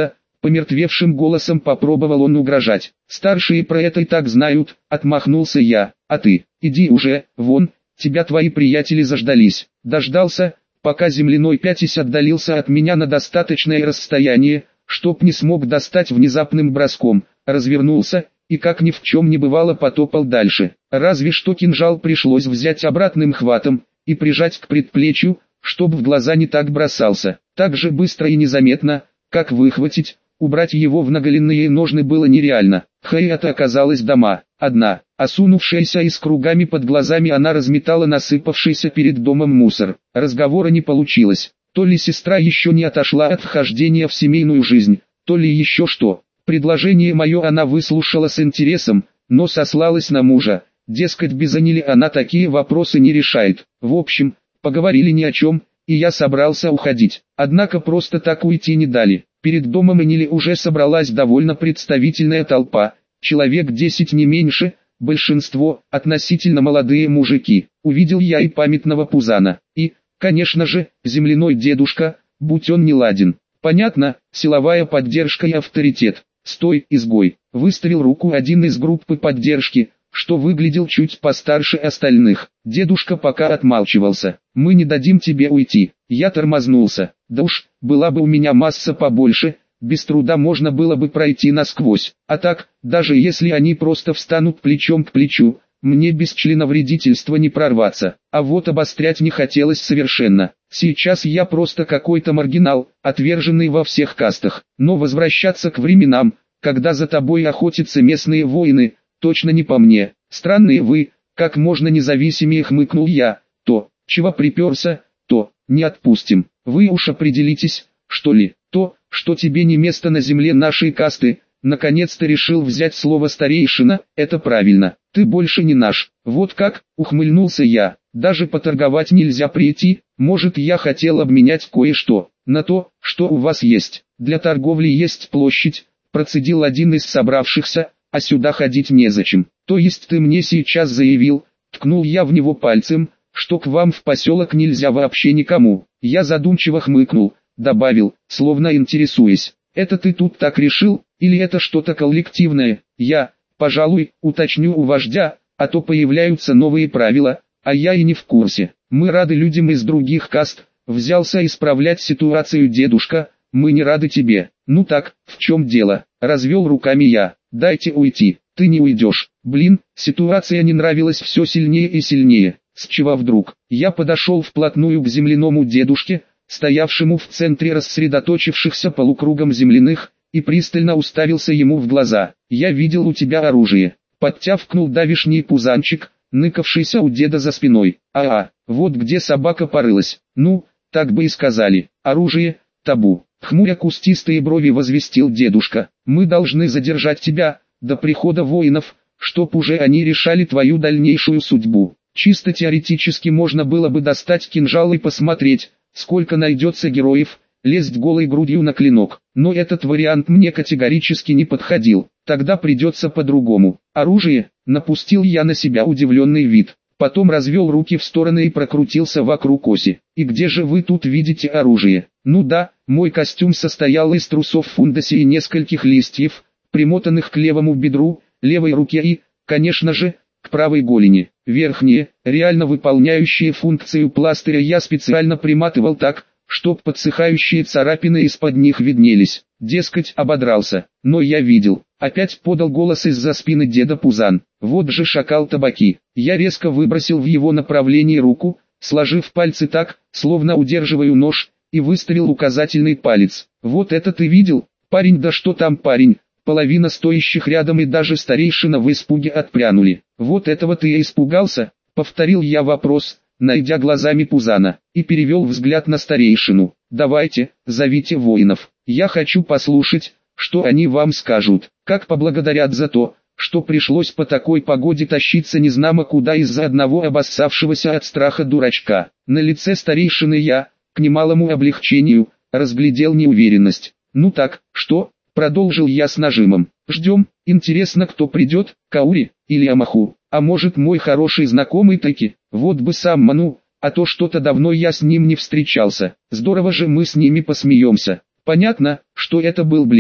Помертвевшим голосом попробовал он угрожать. Старшие про это и так знают, отмахнулся я. А ты, иди уже, вон, тебя твои приятели заждались. Дождался, пока земляной пятясь отдалился от меня на достаточное расстояние, чтоб не смог достать внезапным броском, развернулся, и как ни в чем не бывало потопал дальше. Разве что кинжал пришлось взять обратным хватом, и прижать к предплечью, чтоб в глаза не так бросался. Так же быстро и незаметно, как выхватить, убрать его в наголенные ножны было нереально. Хайята оказалась дома, одна, осунувшаяся и с кругами под глазами она разметала насыпавшийся перед домом мусор. Разговора не получилось. То ли сестра еще не отошла от вхождения в семейную жизнь, то ли еще что. Предложение мое она выслушала с интересом, но сослалась на мужа. Дескать, без Анили она такие вопросы не решает. В общем, поговорили ни о чем, и я собрался уходить. Однако просто так уйти не дали. Перед домом Анили уже собралась довольно представительная толпа, человек 10 не меньше, большинство относительно молодые мужики. Увидел я и памятного Пузана, и, конечно же, земляной дедушка, будь он не ладен. Понятно, силовая поддержка и авторитет. «Стой, изгой!» — выставил руку один из группы поддержки, что выглядел чуть постарше остальных. Дедушка пока отмалчивался. «Мы не дадим тебе уйти». Я тормознулся. Да уж, была бы у меня масса побольше, без труда можно было бы пройти насквозь. А так, даже если они просто встанут плечом к плечу, мне без членовредительства не прорваться. А вот обострять не хотелось совершенно. Сейчас я просто какой-то маргинал, отверженный во всех кастах. Но возвращаться к временам, когда за тобой охотятся местные воины, точно не по мне. Странные вы, как можно независимее, хмыкнул я. То, чего приперся, то не отпустим. Вы уж определитесь, что ли. То, что тебе не место на земле нашей касты, наконец-то решил взять слово старейшина, это правильно. Ты больше не наш. Вот как, ухмыльнулся я. Даже поторговать нельзя прийти, может я хотел обменять кое-что, на то, что у вас есть. Для торговли есть площадь, процедил один из собравшихся, а сюда ходить незачем. То есть ты мне сейчас заявил, ткнул я в него пальцем, что к вам в поселок нельзя вообще никому. Я задумчиво хмыкнул, добавил, словно интересуясь. Это ты тут так решил, или это что-то коллективное? Я, пожалуй, уточню у вождя, а то появляются новые правила, а я и не в курсе. Мы рады людям из других каст, взялся исправлять ситуацию дедушка, мы не рады тебе. Ну так, в чем дело? Развел руками я. Дайте уйти, ты не уйдешь. Блин, ситуация не нравилась все сильнее и сильнее. С чего вдруг? Я подошел вплотную к земляному дедушке, стоявшему в центре рассредоточившихся полукругом земляных, и пристально уставился ему в глаза. Я видел у тебя оружие. Подтявкнул давишний пузанчик, ныкавшийся у деда за спиной. Вот где собака порылась. Ну, так бы и сказали. Оружие, табу. Хмуря кустистые брови возвестил дедушка. Мы должны задержать тебя, до прихода воинов, чтоб уже они решали твою дальнейшую судьбу. Чисто теоретически можно было бы достать кинжал и посмотреть, сколько найдется героев, лезть голой грудью на клинок. Но этот вариант мне категорически не подходил. Тогда придется по-другому. Оружие, напустил я на себя удивленный вид. Потом развел руки в стороны и прокрутился вокруг оси. И где же вы тут видите оружие? Ну да, мой костюм состоял из трусов фундаси и нескольких листьев, примотанных к левому бедру, левой руке и, конечно же, к правой голени. Верхние, реально выполняющие функцию пластыря, я специально приматывал так, чтоб подсыхающие царапины из-под них виднелись. Дескать, ободрался. Но я видел. Опять подал голос из-за спины деда Пузан. Вот же шакал табаки. Я резко выбросил в его направлении руку, сложив пальцы так, словно удерживаю нож, и выставил указательный палец. Вот это ты видел, парень? Да что там парень? Половина стоящих рядом и даже старейшина в испуге отпрянули. Вот этого ты и испугался? Повторил я вопрос, найдя глазами Пузана, и перевел взгляд на старейшину. Давайте, зовите воинов. Я хочу послушать, что они вам скажут. Как поблагодарят за то, что пришлось по такой погоде тащиться незнамо куда из-за одного обоссавшегося от страха дурачка. На лице старейшины я, к немалому облегчению, разглядел неуверенность. Ну так, что? Продолжил я с нажимом. Ждем, интересно, кто придет, Каури или Амаху, а может мой хороший знакомый таки, вот бы сам Ману, а то что-то давно я с ним не встречался. Здорово же мы с ними посмеемся. Понятно, что это был блеф.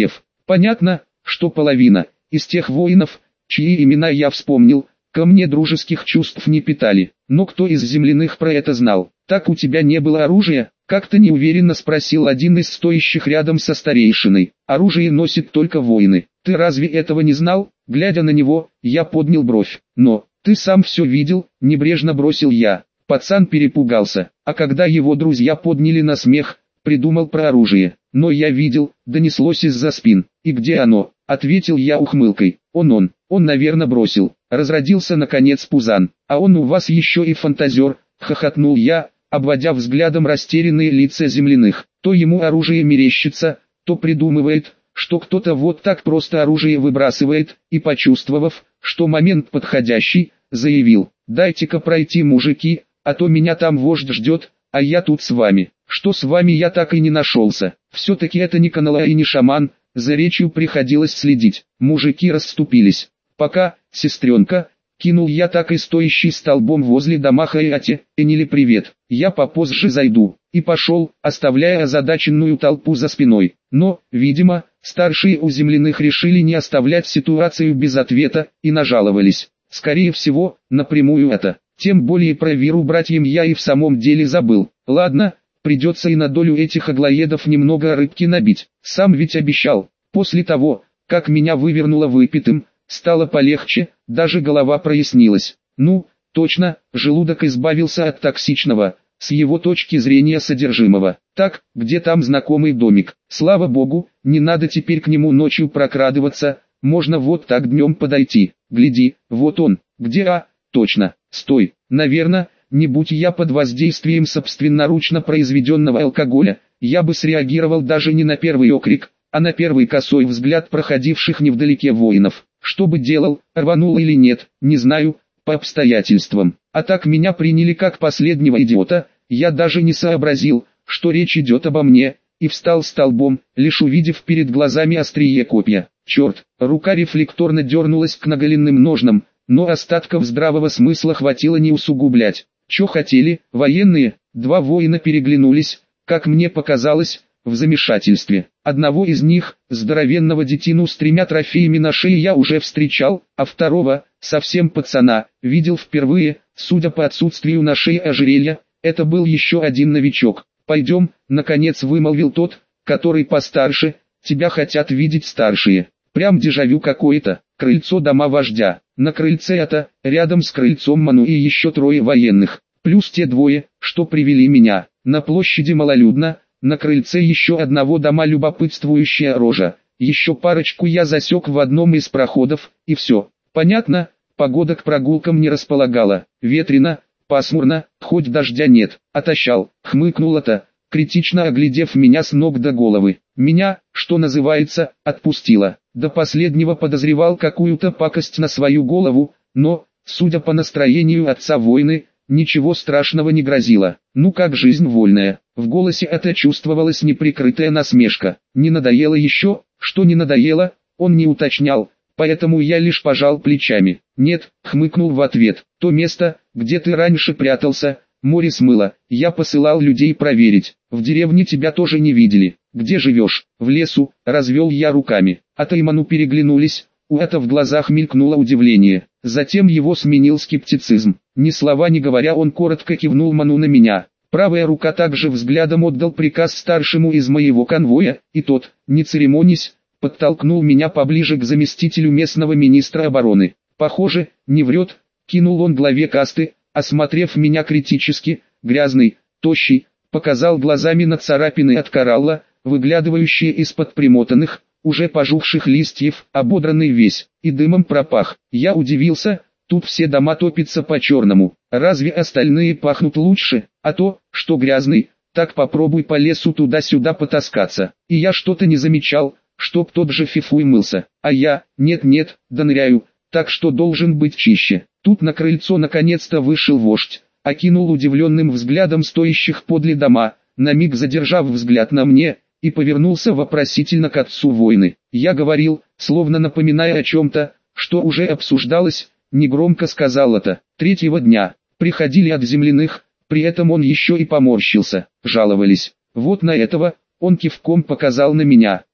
Понятно, что половина из тех воинов, чьи имена я вспомнил, ко мне дружеских чувств не питали. Но кто из земляных про это знал? Так у тебя не было оружия? Как-то неуверенно спросил один из стоящих рядом со старейшиной. Оружие носит только воины. Ты разве этого не знал? Глядя на него, я поднял бровь. Но, ты сам все видел, небрежно бросил я. Пацан перепугался, а когда его друзья подняли на смех, придумал про оружие. Но я видел, донеслось из-за спин. И где оно? Ответил я ухмылкой. Он, наверное, бросил. Разродился наконец Пузан. А он у вас еще и фантазер, хохотнул я, обводя взглядом растерянные лица земляных. То ему оружие мерещится, то придумывает, что кто-то вот так просто оружие выбрасывает, и почувствовав, что момент подходящий, заявил: «Дайте-ка пройти, мужики, а то меня там вождь ждет, а я тут с вами». Что с вами я так и не нашелся. Все-таки это не канала и не шаман, за речью приходилось следить. Мужики расступились. «Пока, сестренка», кинул я так и стоящий столбом возле дома Хаяти. «Энили, привет, я попозже зайду», и пошел, оставляя озадаченную толпу за спиной. Но, видимо, старшие у земляных решили не оставлять ситуацию без ответа, и нажаловались. Скорее всего, напрямую это. Тем более про Виру братьям я и в самом деле забыл. Ладно, придется и на долю этих аглоедов немного рыбки набить. Сам ведь обещал. После того, как меня вывернуло выпитым, стало полегче, даже голова прояснилась. Ну, точно, желудок избавился от токсичного, с его точки зрения содержимого. Так, где там знакомый домик? Слава богу, не надо теперь к нему ночью прокрадываться, можно вот так днем подойти. Гляди, вот он, где точно, стой, наверное, не будь я под воздействием собственноручно произведенного алкоголя, я бы среагировал даже не на первый окрик, а на первый косой взгляд проходивших невдалеке воинов. Что бы делал, рванул или нет, не знаю, по обстоятельствам. А так меня приняли как последнего идиота, я даже не сообразил, что речь идет обо мне, и встал столбом, лишь увидев перед глазами острие копья. Черт, рука рефлекторно дернулась к наголенным ножнам, но остатков здравого смысла хватило не усугублять. Чё хотели, военные? Два воина переглянулись, как мне показалось, в замешательстве. Одного из них, здоровенного детину с 3 трофеями на шее, я уже встречал, а второго, совсем пацана, видел впервые, судя по отсутствию на шее ожерелья, это был еще один новичок. «Пойдем», наконец вымолвил тот, который постарше, «тебя хотят видеть старшие». Прям дежавю какое-то. Крыльцо дома вождя. На крыльце это, рядом с крыльцом Ману и еще 3 военных. Плюс те 2, что привели меня. На площади малолюдно, на крыльце еще одного дома любопытствующая рожа. Еще парочку я засек в одном из проходов, и все. Понятно, погода к прогулкам не располагала. Ветрено, пасмурно, хоть дождя нет. Отощал, хмыкнула-то, критично оглядев меня с ног до головы. Меня, что называется, отпустило. До последнего подозревал какую-то пакость на свою голову, но, судя по настроению отца войны, ничего страшного не грозило. Ну как жизнь вольная. В голосе это чувствовалась неприкрытая насмешка. Не надоело еще? Что не надоело, он не уточнял, поэтому я лишь пожал плечами. Нет, хмыкнул в ответ. То место, где ты раньше прятался, море смыло. Я посылал людей проверить. В деревне тебя тоже не видели. Где живешь? В лесу, развел я руками. А Тайману переглянулись. У это в глазах мелькнуло удивление. Затем его сменил скептицизм. Ни слова не говоря, он коротко кивнул Ману на меня. Правая рука также взглядом отдал приказ старшему из моего конвоя, и тот, не церемонясь, подтолкнул меня поближе к заместителю местного министра обороны. Похоже, не врет, кинул он главе касты, осмотрев меня критически, грязный, тощий, показал глазами на царапины от коралла, выглядывающие из-под примотанных, уже пожухших листьев, ободранный весь, и дымом пропах. Я удивился, тут все дома топятся по-черному, разве остальные пахнут лучше? А то, что грязный, так попробуй по лесу туда-сюда потаскаться. И я что-то не замечал, чтоб тот же фифуй мылся, а я, нет-нет, да ныряю, так что должен быть чище. Тут на крыльцо наконец-то вышел вождь, окинул удивленным взглядом стоящих подле дома, на миг задержав взгляд на мне, и повернулся вопросительно к отцу войны. Я говорил, словно напоминая о чем-то, что уже обсуждалось, негромко сказал это. 3-го дня, приходили от земляных, при этом он еще и поморщился, жаловались. Вот на этого, он кивком показал на меня. Ну,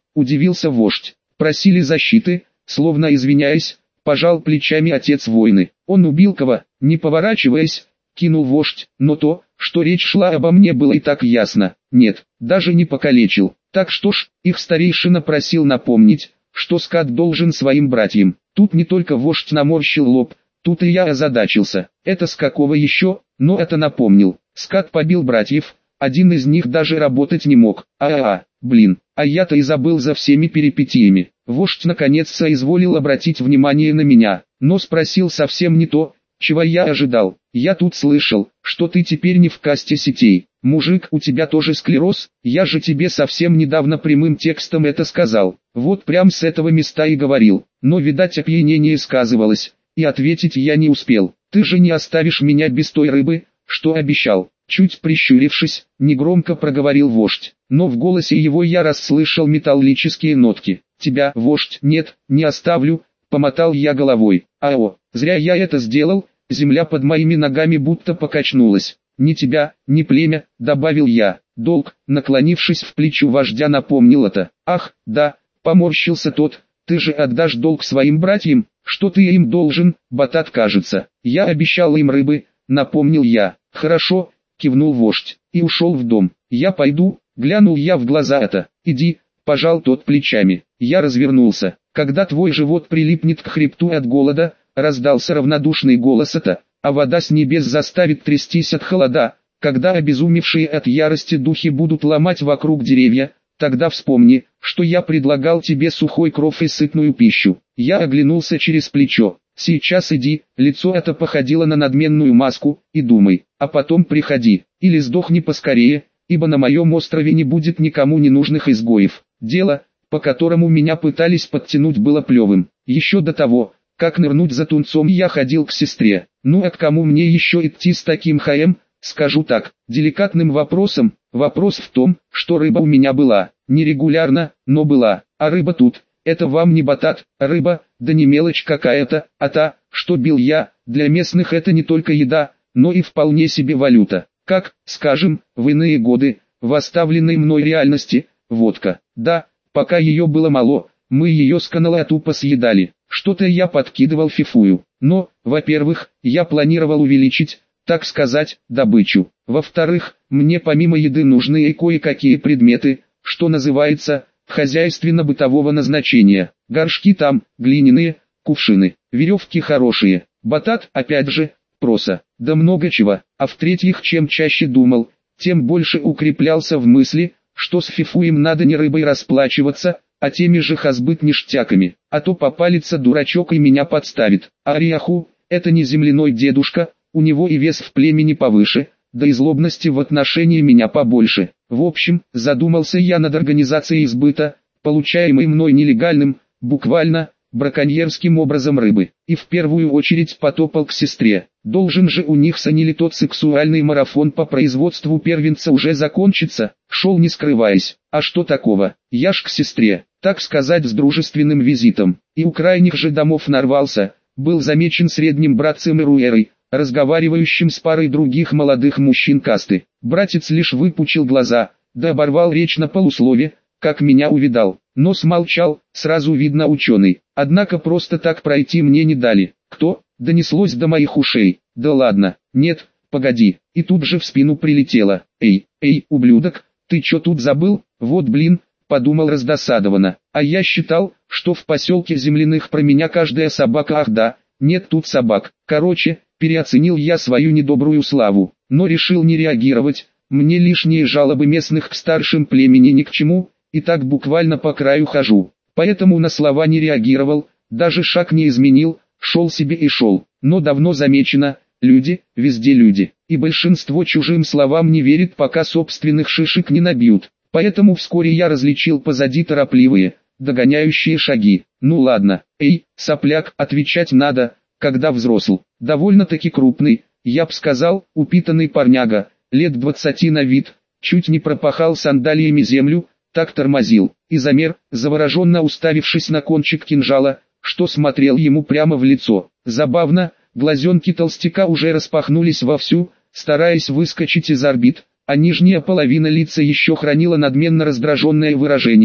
удивился вождь. Просили защиты, словно извиняясь, пожал плечами отец воины. Он убил кого, не поворачиваясь, кинул вождь, но то, что речь шла обо мне, было и так ясно. Нет, даже не покалечил. Так что ж, их старейшина просил напомнить, что скат должен своим братьям. Тут не только вождь наморщил лоб, тут и я озадачился. Это с какого еще? Но это напомнил. Скат побил братьев, один из них даже работать не мог. Блин, а я-то и забыл за всеми перипетиями. Вождь наконец соизволил обратить внимание на меня, но спросил совсем не то, чего я ожидал. Я тут слышал, что ты теперь не в касте сетей. Мужик, у тебя тоже склероз? Я же тебе совсем недавно прямым текстом это сказал. Вот прям с этого места и говорил. Но, видать, опьянение сказывалось, и ответить я не успел. Ты же не оставишь меня без той рыбы, что обещал. Чуть прищурившись, негромко проговорил вождь, но в голосе его я расслышал металлические нотки. Тебя, вождь, нет, не оставлю, помотал я головой. Зря я это сделал, земля под моими ногами будто покачнулась. Ни тебя, ни племя, добавил я. Долг, наклонившись в плечо вождя, напомнил это. Ах, да, поморщился тот, ты же отдашь долг своим братьям, что ты им должен, Батат, кажется. Я обещал им рыбы, напомнил я. Хорошо, кивнул вождь, и ушел в дом. Я пойду, глянул я в глаза это. Иди, пожал тот плечами. Я развернулся. Когда твой живот прилипнет к хребту от голода, раздался равнодушный голос это, а вода с небес заставит трястись от холода. Когда обезумевшие от ярости духи будут ломать вокруг деревья, тогда вспомни, что я предлагал тебе сухой кров и сытную пищу. Я оглянулся через плечо. Сейчас иди, лицо это походило на надменную маску, и думай, а потом приходи, или сдохни поскорее, ибо на моем острове не будет никому ненужных изгоев. Дело, по которому меня пытались подтянуть, было плевым. Еще до того, как нырнуть за тунцом, я ходил к сестре. Ну а к кому мне еще идти с таким хаем? Скажу так, деликатным вопросом. Вопрос в том, что рыба у меня была, нерегулярно, но была, а рыба тут. Это вам не Батат, рыба, да не мелочь какая-то, а та, что бил я. Для местных это не только еда, но и вполне себе валюта. Как, скажем, в иные годы, в оставленной мной реальности, водка. Да, пока ее было мало, мы ее с канала тупо съедали. Что-то я подкидывал фифую. Но, во-первых, я планировал увеличить, так сказать, добычу. Во-вторых, мне помимо еды нужны и кое-какие предметы, что называется, хозяйственно-бытового назначения. Горшки там, глиняные, кувшины, веревки хорошие. Батат, опять же, проса, да много чего. А в-третьих, чем чаще думал, тем больше укреплялся в мысли, что с фифуем надо не рыбой расплачиваться, а теми же хазбыт-ништяками, а то попалится дурачок и меня подставит. А Ариаху, это не земляной дедушка, у него и вес в племени повыше, да и злобности в отношении меня побольше. В общем, задумался я над организацией сбыта, получаемой мной нелегальным, буквально, браконьерским образом рыбы, и в первую очередь потопал к сестре. Должен же у них санили тот сексуальный марафон по производству первенца уже закончиться, шел не скрываясь. А что такого, я ж к сестре, так сказать, с дружественным визитом, и у крайних же домов нарвался, был замечен средним братцем Ируэрой, разговаривающим с парой других молодых мужчин касты. Братец лишь выпучил глаза, да оборвал речь на полуслове, как меня увидал, но смолчал, сразу видно ученый. Однако просто так пройти мне не дали. Кто? Донеслось до моих ушей. Да ладно, нет, погоди, и тут же в спину прилетело. Эй, ублюдок, ты чё тут забыл? Вот блин, подумал раздосадованно. А я считал, что в поселке земляных про меня каждая собака. Ах да, нет тут собак. Короче, переоценил я свою недобрую славу, но решил не реагировать. Мне лишние жалобы местных к старшим племени ни к чему, и так буквально по краю хожу. Поэтому на слова не реагировал, даже шаг не изменил, шел себе и шел. Но давно замечено, люди, везде люди, и большинство чужим словам не верит, пока собственных шишек не набьют. Поэтому вскоре я различил позади торопливые, догоняющие шаги. Ну ладно, эй, сопляк, отвечать надо, когда взрослый. Довольно-таки крупный, я б сказал, упитанный парняга, лет 20 на вид, чуть не пропахал сандалиями землю, так тормозил, и замер, завороженно уставившись на кончик кинжала, что смотрел ему прямо в лицо. Забавно, глазенки толстяка уже распахнулись вовсю, стараясь выскочить из орбит, а нижняя половина лица еще хранила надменно раздраженное выражение,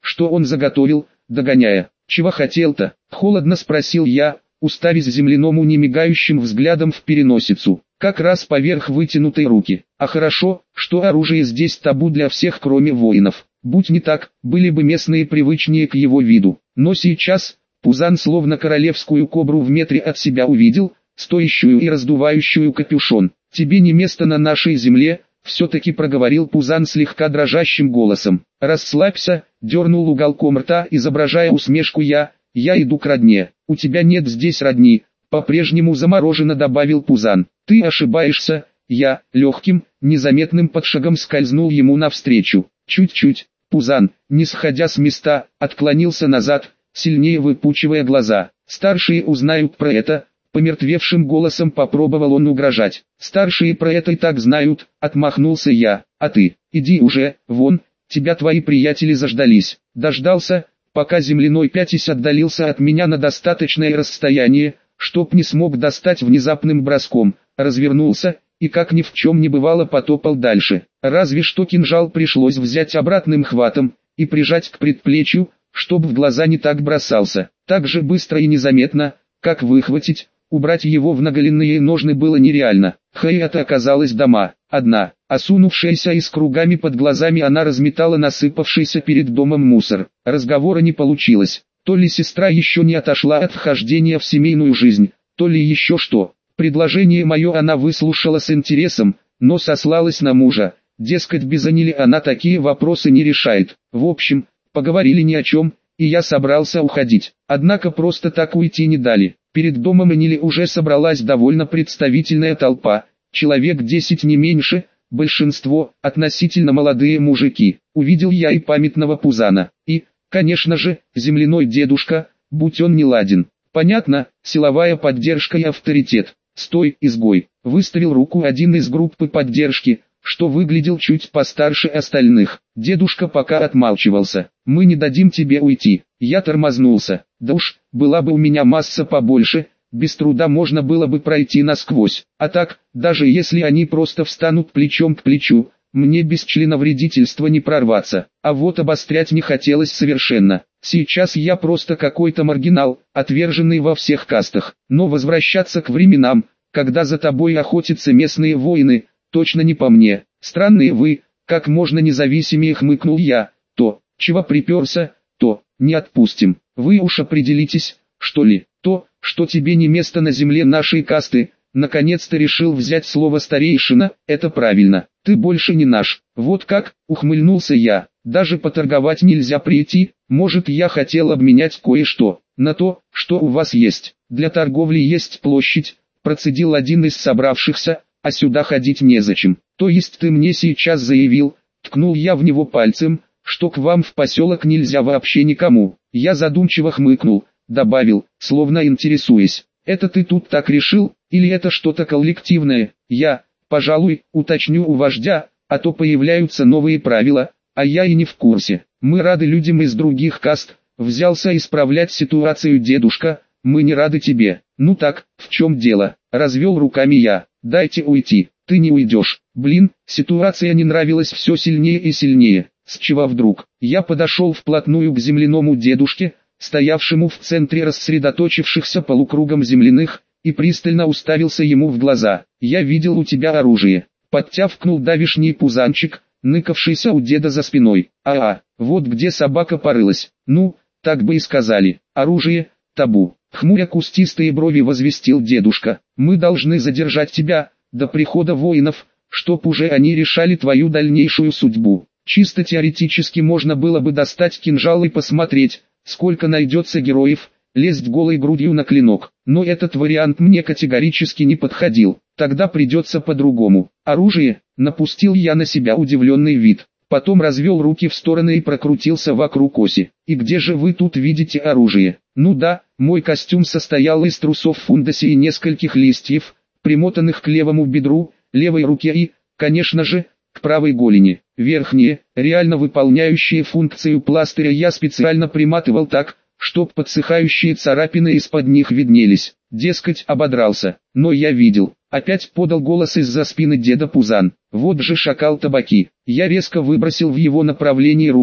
что он заготовил, догоняя. «Чего хотел-то?» — холодно спросил я, уставясь земляному немигающим взглядом в переносицу, как раз поверх вытянутой руки. «А хорошо, что оружие здесь табу для всех, кроме воинов. Будь не так, были бы местные привычнее к его виду. Но сейчас...» Пузан словно королевскую кобру в метре от себя увидел, стоящую и раздувающую капюшон. «Тебе не место на нашей земле», — все-таки проговорил Пузан слегка дрожащим голосом. «Расслабься», — дернул уголком рта, изображая усмешку я иду к родне. «У тебя нет здесь родни», — по-прежнему замороженно добавил Пузан. «Ты ошибаешься». Я, легким, незаметным подшагом скользнул ему навстречу. Чуть-чуть. Пузан, не сходя с места, отклонился назад, сильнее выпучивая глаза. «Старшие узнают про это», — помертвевшим голосом попробовал он угрожать. «Старшие про это и так знают», — отмахнулся я. «А ты, иди уже, вон, тебя твои приятели заждались». Дождался, пока земляной пятясь отдалился от меня на достаточное расстояние, чтоб не смог достать внезапным броском, развернулся, и как ни в чем не бывало потопал дальше. Разве что кинжал пришлось взять обратным хватом, и прижать к предплечью, чтоб в глаза не так бросался. Так же быстро и незаметно, как выхватить, убрать его в наголенные ножны было нереально. Это оказалась дама, одна, осунувшаяся и с кругами под глазами, она разметала насыпавшийся перед домом мусор. Разговора не получилось. То ли сестра еще не отошла от вхождения в семейную жизнь, то ли еще что. Предложение мое она выслушала с интересом, но сослалась на мужа. Дескать, без Анили она такие вопросы не решает. В общем, поговорили ни о чем, и я собрался уходить. Однако просто так уйти не дали. Перед домом Анили уже собралась довольно представительная толпа, человек 10 не меньше, большинство относительно молодые мужики. Увидел я и памятного Пузана, и, конечно же, земляной дедушка, будь он не ладен. Понятно, силовая поддержка и авторитет. «Стой, изгой!» — выставил руку один из группы поддержки, что выглядел чуть постарше остальных. Дедушка пока отмалчивался. «Мы не дадим тебе уйти». Я тормознулся. Да уж, была бы у меня масса побольше, без труда можно было бы пройти насквозь. А так, даже если они просто встанут плечом к плечу, мне без членовредительства не прорваться. А вот обострять не хотелось совершенно. Сейчас я просто какой-то маргинал, отверженный во всех кастах. Но возвращаться к временам, когда за тобой охотятся местные воины, точно не по мне. Странные вы, как можно независимее, хмыкнул я. То, чего приперся, то, не отпустим. Вы уж определитесь, что ли. То, что тебе не место на земле нашей касты, наконец-то решил взять слово старейшина, это правильно. Ты больше не наш. Вот как, ухмыльнулся я. Даже поторговать нельзя прийти, может, я хотел обменять кое-что на то, что у вас есть. Для торговли есть площадь, процедил один из собравшихся, а сюда ходить незачем. То есть ты мне сейчас заявил, ткнул я в него пальцем, что к вам в поселок нельзя вообще никому. Я задумчиво хмыкнул, добавил, словно интересуясь. Это ты тут так решил, или это что-то коллективное? Я, пожалуй, уточню у вождя, а то появляются новые правила, а я и не в курсе. Мы рады людям из других каст, взялся исправлять ситуацию дедушка, мы не рады тебе. Ну так, в чем дело? Развел руками я. Дайте уйти, ты не уйдешь. Блин, ситуация не нравилась все сильнее и сильнее. С чего вдруг? Я подошел вплотную к земляному дедушке, стоявшему в центре рассредоточившихся полукругом земляных, и пристально уставился ему в глаза. «Я видел у тебя оружие», — подтявкнул давишний пузанчик, ныкавшийся у деда за спиной. Вот где собака порылась. Ну, так бы и сказали. Оружие, табу. Хмуря кустистые брови возвестил дедушка. Мы должны задержать тебя, до прихода воинов, чтоб уже они решали твою дальнейшую судьбу. Чисто теоретически можно было бы достать кинжал и посмотреть, сколько найдется героев, лезть голой грудью на клинок. Но этот вариант мне категорически не подходил. Тогда придется по-другому. Оружие, напустил я на себя удивленный вид. Потом развел руки в стороны и прокрутился вокруг оси. И где же вы тут видите оружие? Ну да, мой костюм состоял из трусов фундаси и нескольких листьев, примотанных к левому бедру, левой руке и, конечно же, к правой голени. Верхние, реально выполняющие функцию пластыря, я специально приматывал так, чтоб подсыхающие царапины из-под них виднелись. Дескать, ободрался. Но я видел. Опять подал голос из-за спины деда Пузан. Вот же шакал табаки. Я резко выбросил в его направлении руку,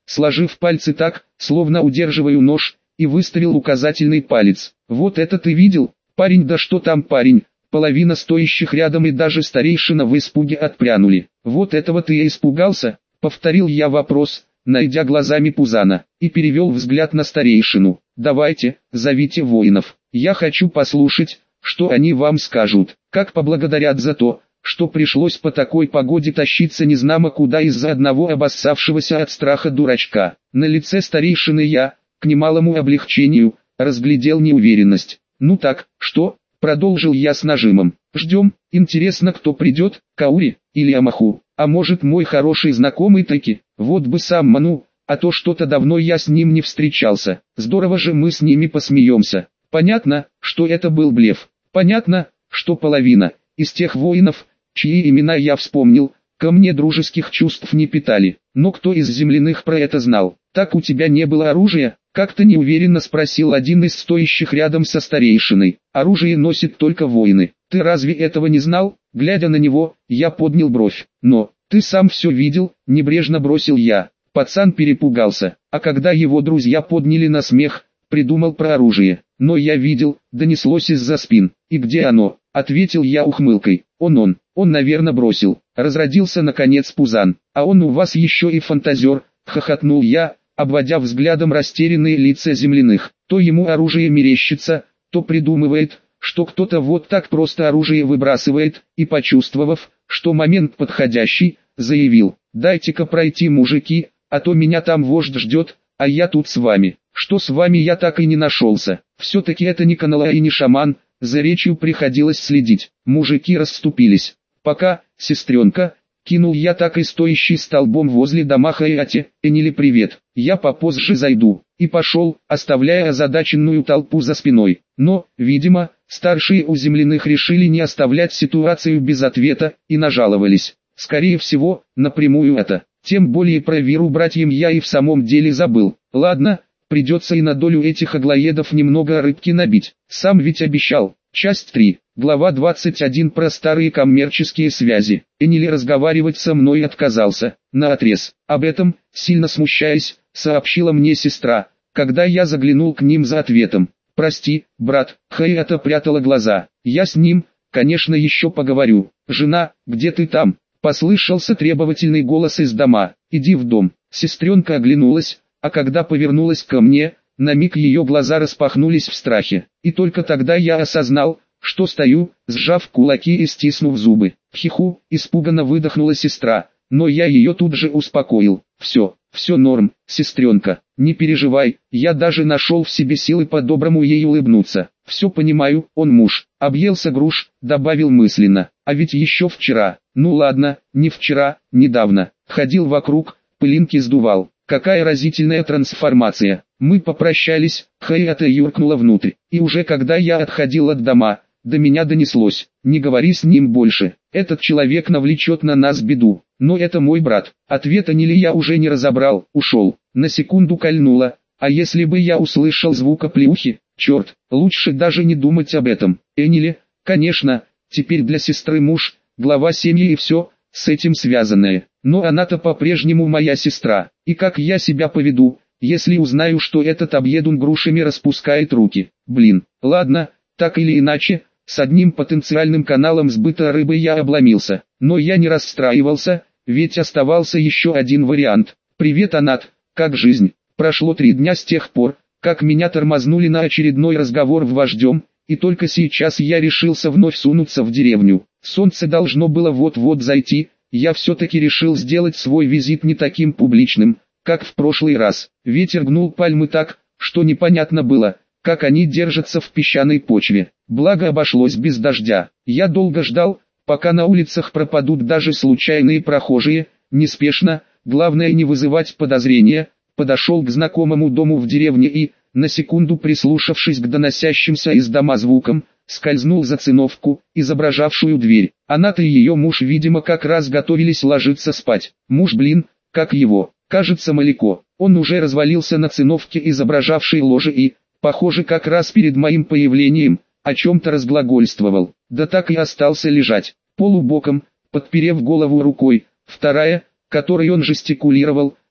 сложив пальцы так, словно удерживаю нож, и выставил указательный палец. «Вот это ты видел, парень?» «Да что там парень?» Половина стоящих рядом и даже старейшина в испуге отпрянули. «Вот этого ты и испугался?» — повторил я вопрос, найдя глазами Пузана, и перевел взгляд на старейшину. «Давайте, зовите воинов. Я хочу послушать, что они вам скажут, как поблагодарят за то, что пришлось по такой погоде тащиться незнамо куда из-за одного обоссавшегося от страха дурачка». На лице старейшины я, к немалому облегчению, разглядел неуверенность. «Ну так, что?» — продолжил я с нажимом. «Ждем. Интересно, кто придет, Каури или Амаху? А может, мой хороший знакомый таки? Вот бы сам Ману, а то что-то давно я с ним не встречался. Здорово же мы с ними посмеемся». Понятно, что это был блеф. Понятно, что половина из тех воинов, чьи имена я вспомнил, ко мне дружеских чувств не питали. Но кто из земляных про это знал? «Так у тебя не было оружия?» — как-то неуверенно спросил один из стоящих рядом со старейшиной. «Оружие носят только воины. Ты разве этого не знал?» Глядя на него, я поднял бровь. «Но, ты сам все видел», — небрежно бросил я. Пацан перепугался, а когда его друзья подняли на смех, придумал про оружие. «Но я видел», — донеслось из-за спин. «И где оно?» — ответил я ухмылкой. Он, наверное, бросил». Разродился наконец Пузан. «А он у вас еще и фантазер», — хохотнул я, обводя взглядом растерянные лица земляных. То ему оружие мерещится, то придумывает, что кто-то вот так просто оружие выбрасывает, и почувствовав, что момент подходящий, заявил: «Дайте-ка пройти, мужики, а то меня там вождь ждет, а я тут с вами». Что с вами я так и не нашелся. Все-таки это не канала и не шаман, за речью приходилось следить. Мужики расступились. «Пока, сестренка», — кинул я так и стоящий столбом возле дома Хаяти. «Энили, привет, я попозже зайду», и пошел, оставляя озадаченную толпу за спиной. Но, видимо, старшие у земляных решили не оставлять ситуацию без ответа, и нажаловались. Скорее всего, напрямую это. Тем более про Виру братьям я и в самом деле забыл. Ладно, придется и на долю этих аглоедов немного рыбки набить. Сам ведь обещал. Часть 3. Глава 21. Про старые коммерческие связи. Энили разговаривать со мной отказался, наотрез. Об этом, сильно смущаясь, сообщила мне сестра, когда я заглянул к ним за ответом. «Прости, брат», — Хайата прятала глаза. «Я с ним, конечно, еще поговорю». «Жена, где ты там?» — послышался требовательный голос из дома. «Иди в дом». Сестренка оглянулась, а когда повернулась ко мне, на миг ее глаза распахнулись в страхе. И только тогда я осознал, что стою, сжав кулаки и стиснув зубы. «Хиху», — испуганно выдохнула сестра, но я ее тут же успокоил. «Все норм, сестренка, не переживай». Я даже нашел в себе силы по-доброму ей улыбнуться. «Все понимаю, он муж, объелся груш», — добавил мысленно. «А ведь еще вчера, ну ладно, не вчера, недавно, ходил вокруг, пылинки сдувал». Какая разительная трансформация. Мы попрощались, Хайата юркнула внутрь, и уже когда я отходил от дома, до меня донеслось: «Не говори с ним больше, этот человек навлечет на нас беду». «Но это мой брат». Ответа Энили я уже не разобрал, ушел. На секунду кольнуло: а если бы я услышал звук оплеухи? Черт, лучше даже не думать об этом. Энили, конечно, теперь для сестры муж, глава семьи и все, с этим связанное. Но она-то по-прежнему моя сестра. И как я себя поведу, если узнаю, что этот объедун грушами распускает руки? Блин, ладно, так или иначе, с одним потенциальным каналом сбыта рыбы я обломился. Но я не расстраивался, ведь оставался еще один вариант. «Привет, Анат, как жизнь?» Прошло 3 дня с тех пор, как меня тормознули на очередной разговор в вождем, и только сейчас я решился вновь сунуться в деревню. Солнце должно было вот-вот зайти. Я все-таки решил сделать свой визит не таким публичным, как в прошлый раз. Ветер гнул пальмы так, что непонятно было, как они держатся в песчаной почве. Благо обошлось без дождя. Я долго ждал, пока на улицах пропадут даже случайные прохожие. Неспешно, главное не вызывать подозрения, подошел к знакомому дому в деревне и, на секунду прислушавшись к доносящимся из дома звукам, скользнул за циновку, изображавшую дверь. Она-то и ее муж, видимо, как раз готовились ложиться спать. Муж, блин, как его, кажется, Малико. Он уже развалился на циновке, изображавшей ложе, и, похоже, как раз перед моим появлением, о чем-то разглагольствовал. Да так и остался лежать, полубоком, подперев голову рукой. Вторая, которой он жестикулировал,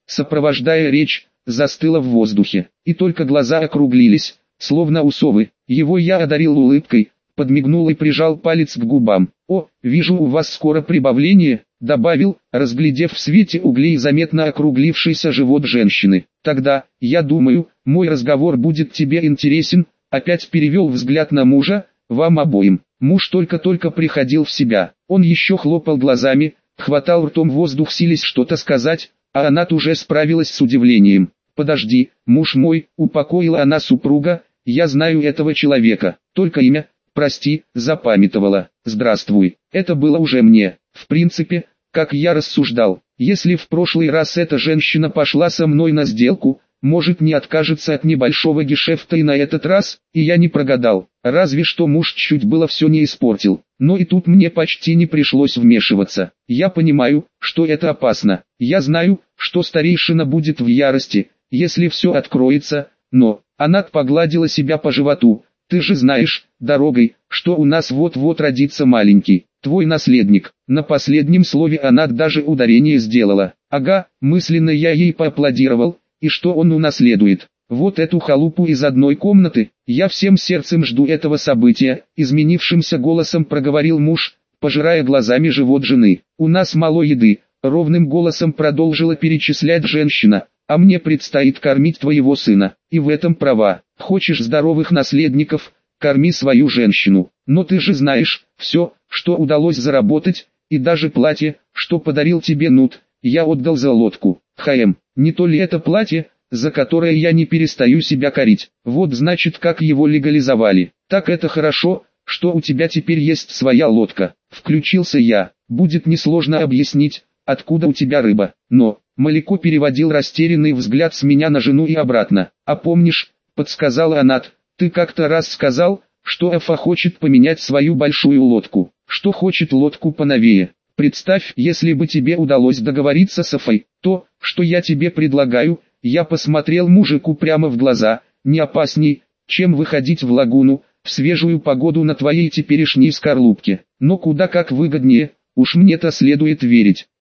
сопровождая речь, застыла в воздухе, и только глаза округлились, словно у совы. Его я одарил улыбкой, подмигнул и прижал палец к губам. «О, вижу, у вас скоро прибавление», — добавил, разглядев в свете углей заметно округлившийся живот женщины. «Тогда, я думаю, мой разговор будет тебе интересен», — опять перевел взгляд на мужа, «вам обоим». Муж только-только приходил в себя, он еще хлопал глазами, хватал ртом воздух, силясь что-то сказать, а Анат уже справилась с удивлением. «Подожди, муж мой», — упокоила она супруга, — «я знаю этого человека, только имя, прости, запамятовала. Здравствуй». Это было уже мне. В принципе, как я рассуждал, если в прошлый раз эта женщина пошла со мной на сделку, может, не откажется от небольшого гешефта и на этот раз, и я не прогадал. Разве что муж чуть было все не испортил. Но и тут мне почти не пришлось вмешиваться. Я понимаю, что это опасно. Я знаю, что старейшина будет в ярости, если все откроется, но... Анат погладила себя по животу. «Ты же знаешь, дорогой, что у нас вот-вот родится маленький, твой наследник». На последнем слове Анат даже ударение сделала. «Ага», мысленно я ей поаплодировал. «И что он унаследует? Вот эту халупу из одной комнаты? Я всем сердцем жду этого события», — изменившимся голосом проговорил муж, пожирая глазами живот жены. «У нас мало еды», — ровным голосом продолжила перечислять женщина, «а мне предстоит кормить твоего сына, и в этом права. Хочешь здоровых наследников, корми свою женщину. Но ты же знаешь, все, что удалось заработать, и даже платье, что подарил тебе Нут, я отдал за лодку. Хаем, не то ли это платье, за которое я не перестаю себя корить? Вот значит, как его легализовали. Так это хорошо, что у тебя теперь есть своя лодка». Включился я. «Будет несложно объяснить, откуда у тебя рыба». Но Малико переводил растерянный взгляд с меня на жену и обратно. «А помнишь, — подсказала Анат, — ты как-то раз сказал, что Эфа хочет поменять свою большую лодку, что хочет лодку поновее. Представь, если бы тебе удалось договориться с Эфой, то, что я тебе предлагаю». Я посмотрел мужику прямо в глаза. «Не опасней, чем выходить в лагуну, в свежую погоду на твоей теперешней скорлупке, но куда как выгоднее, уж мне-то следует верить».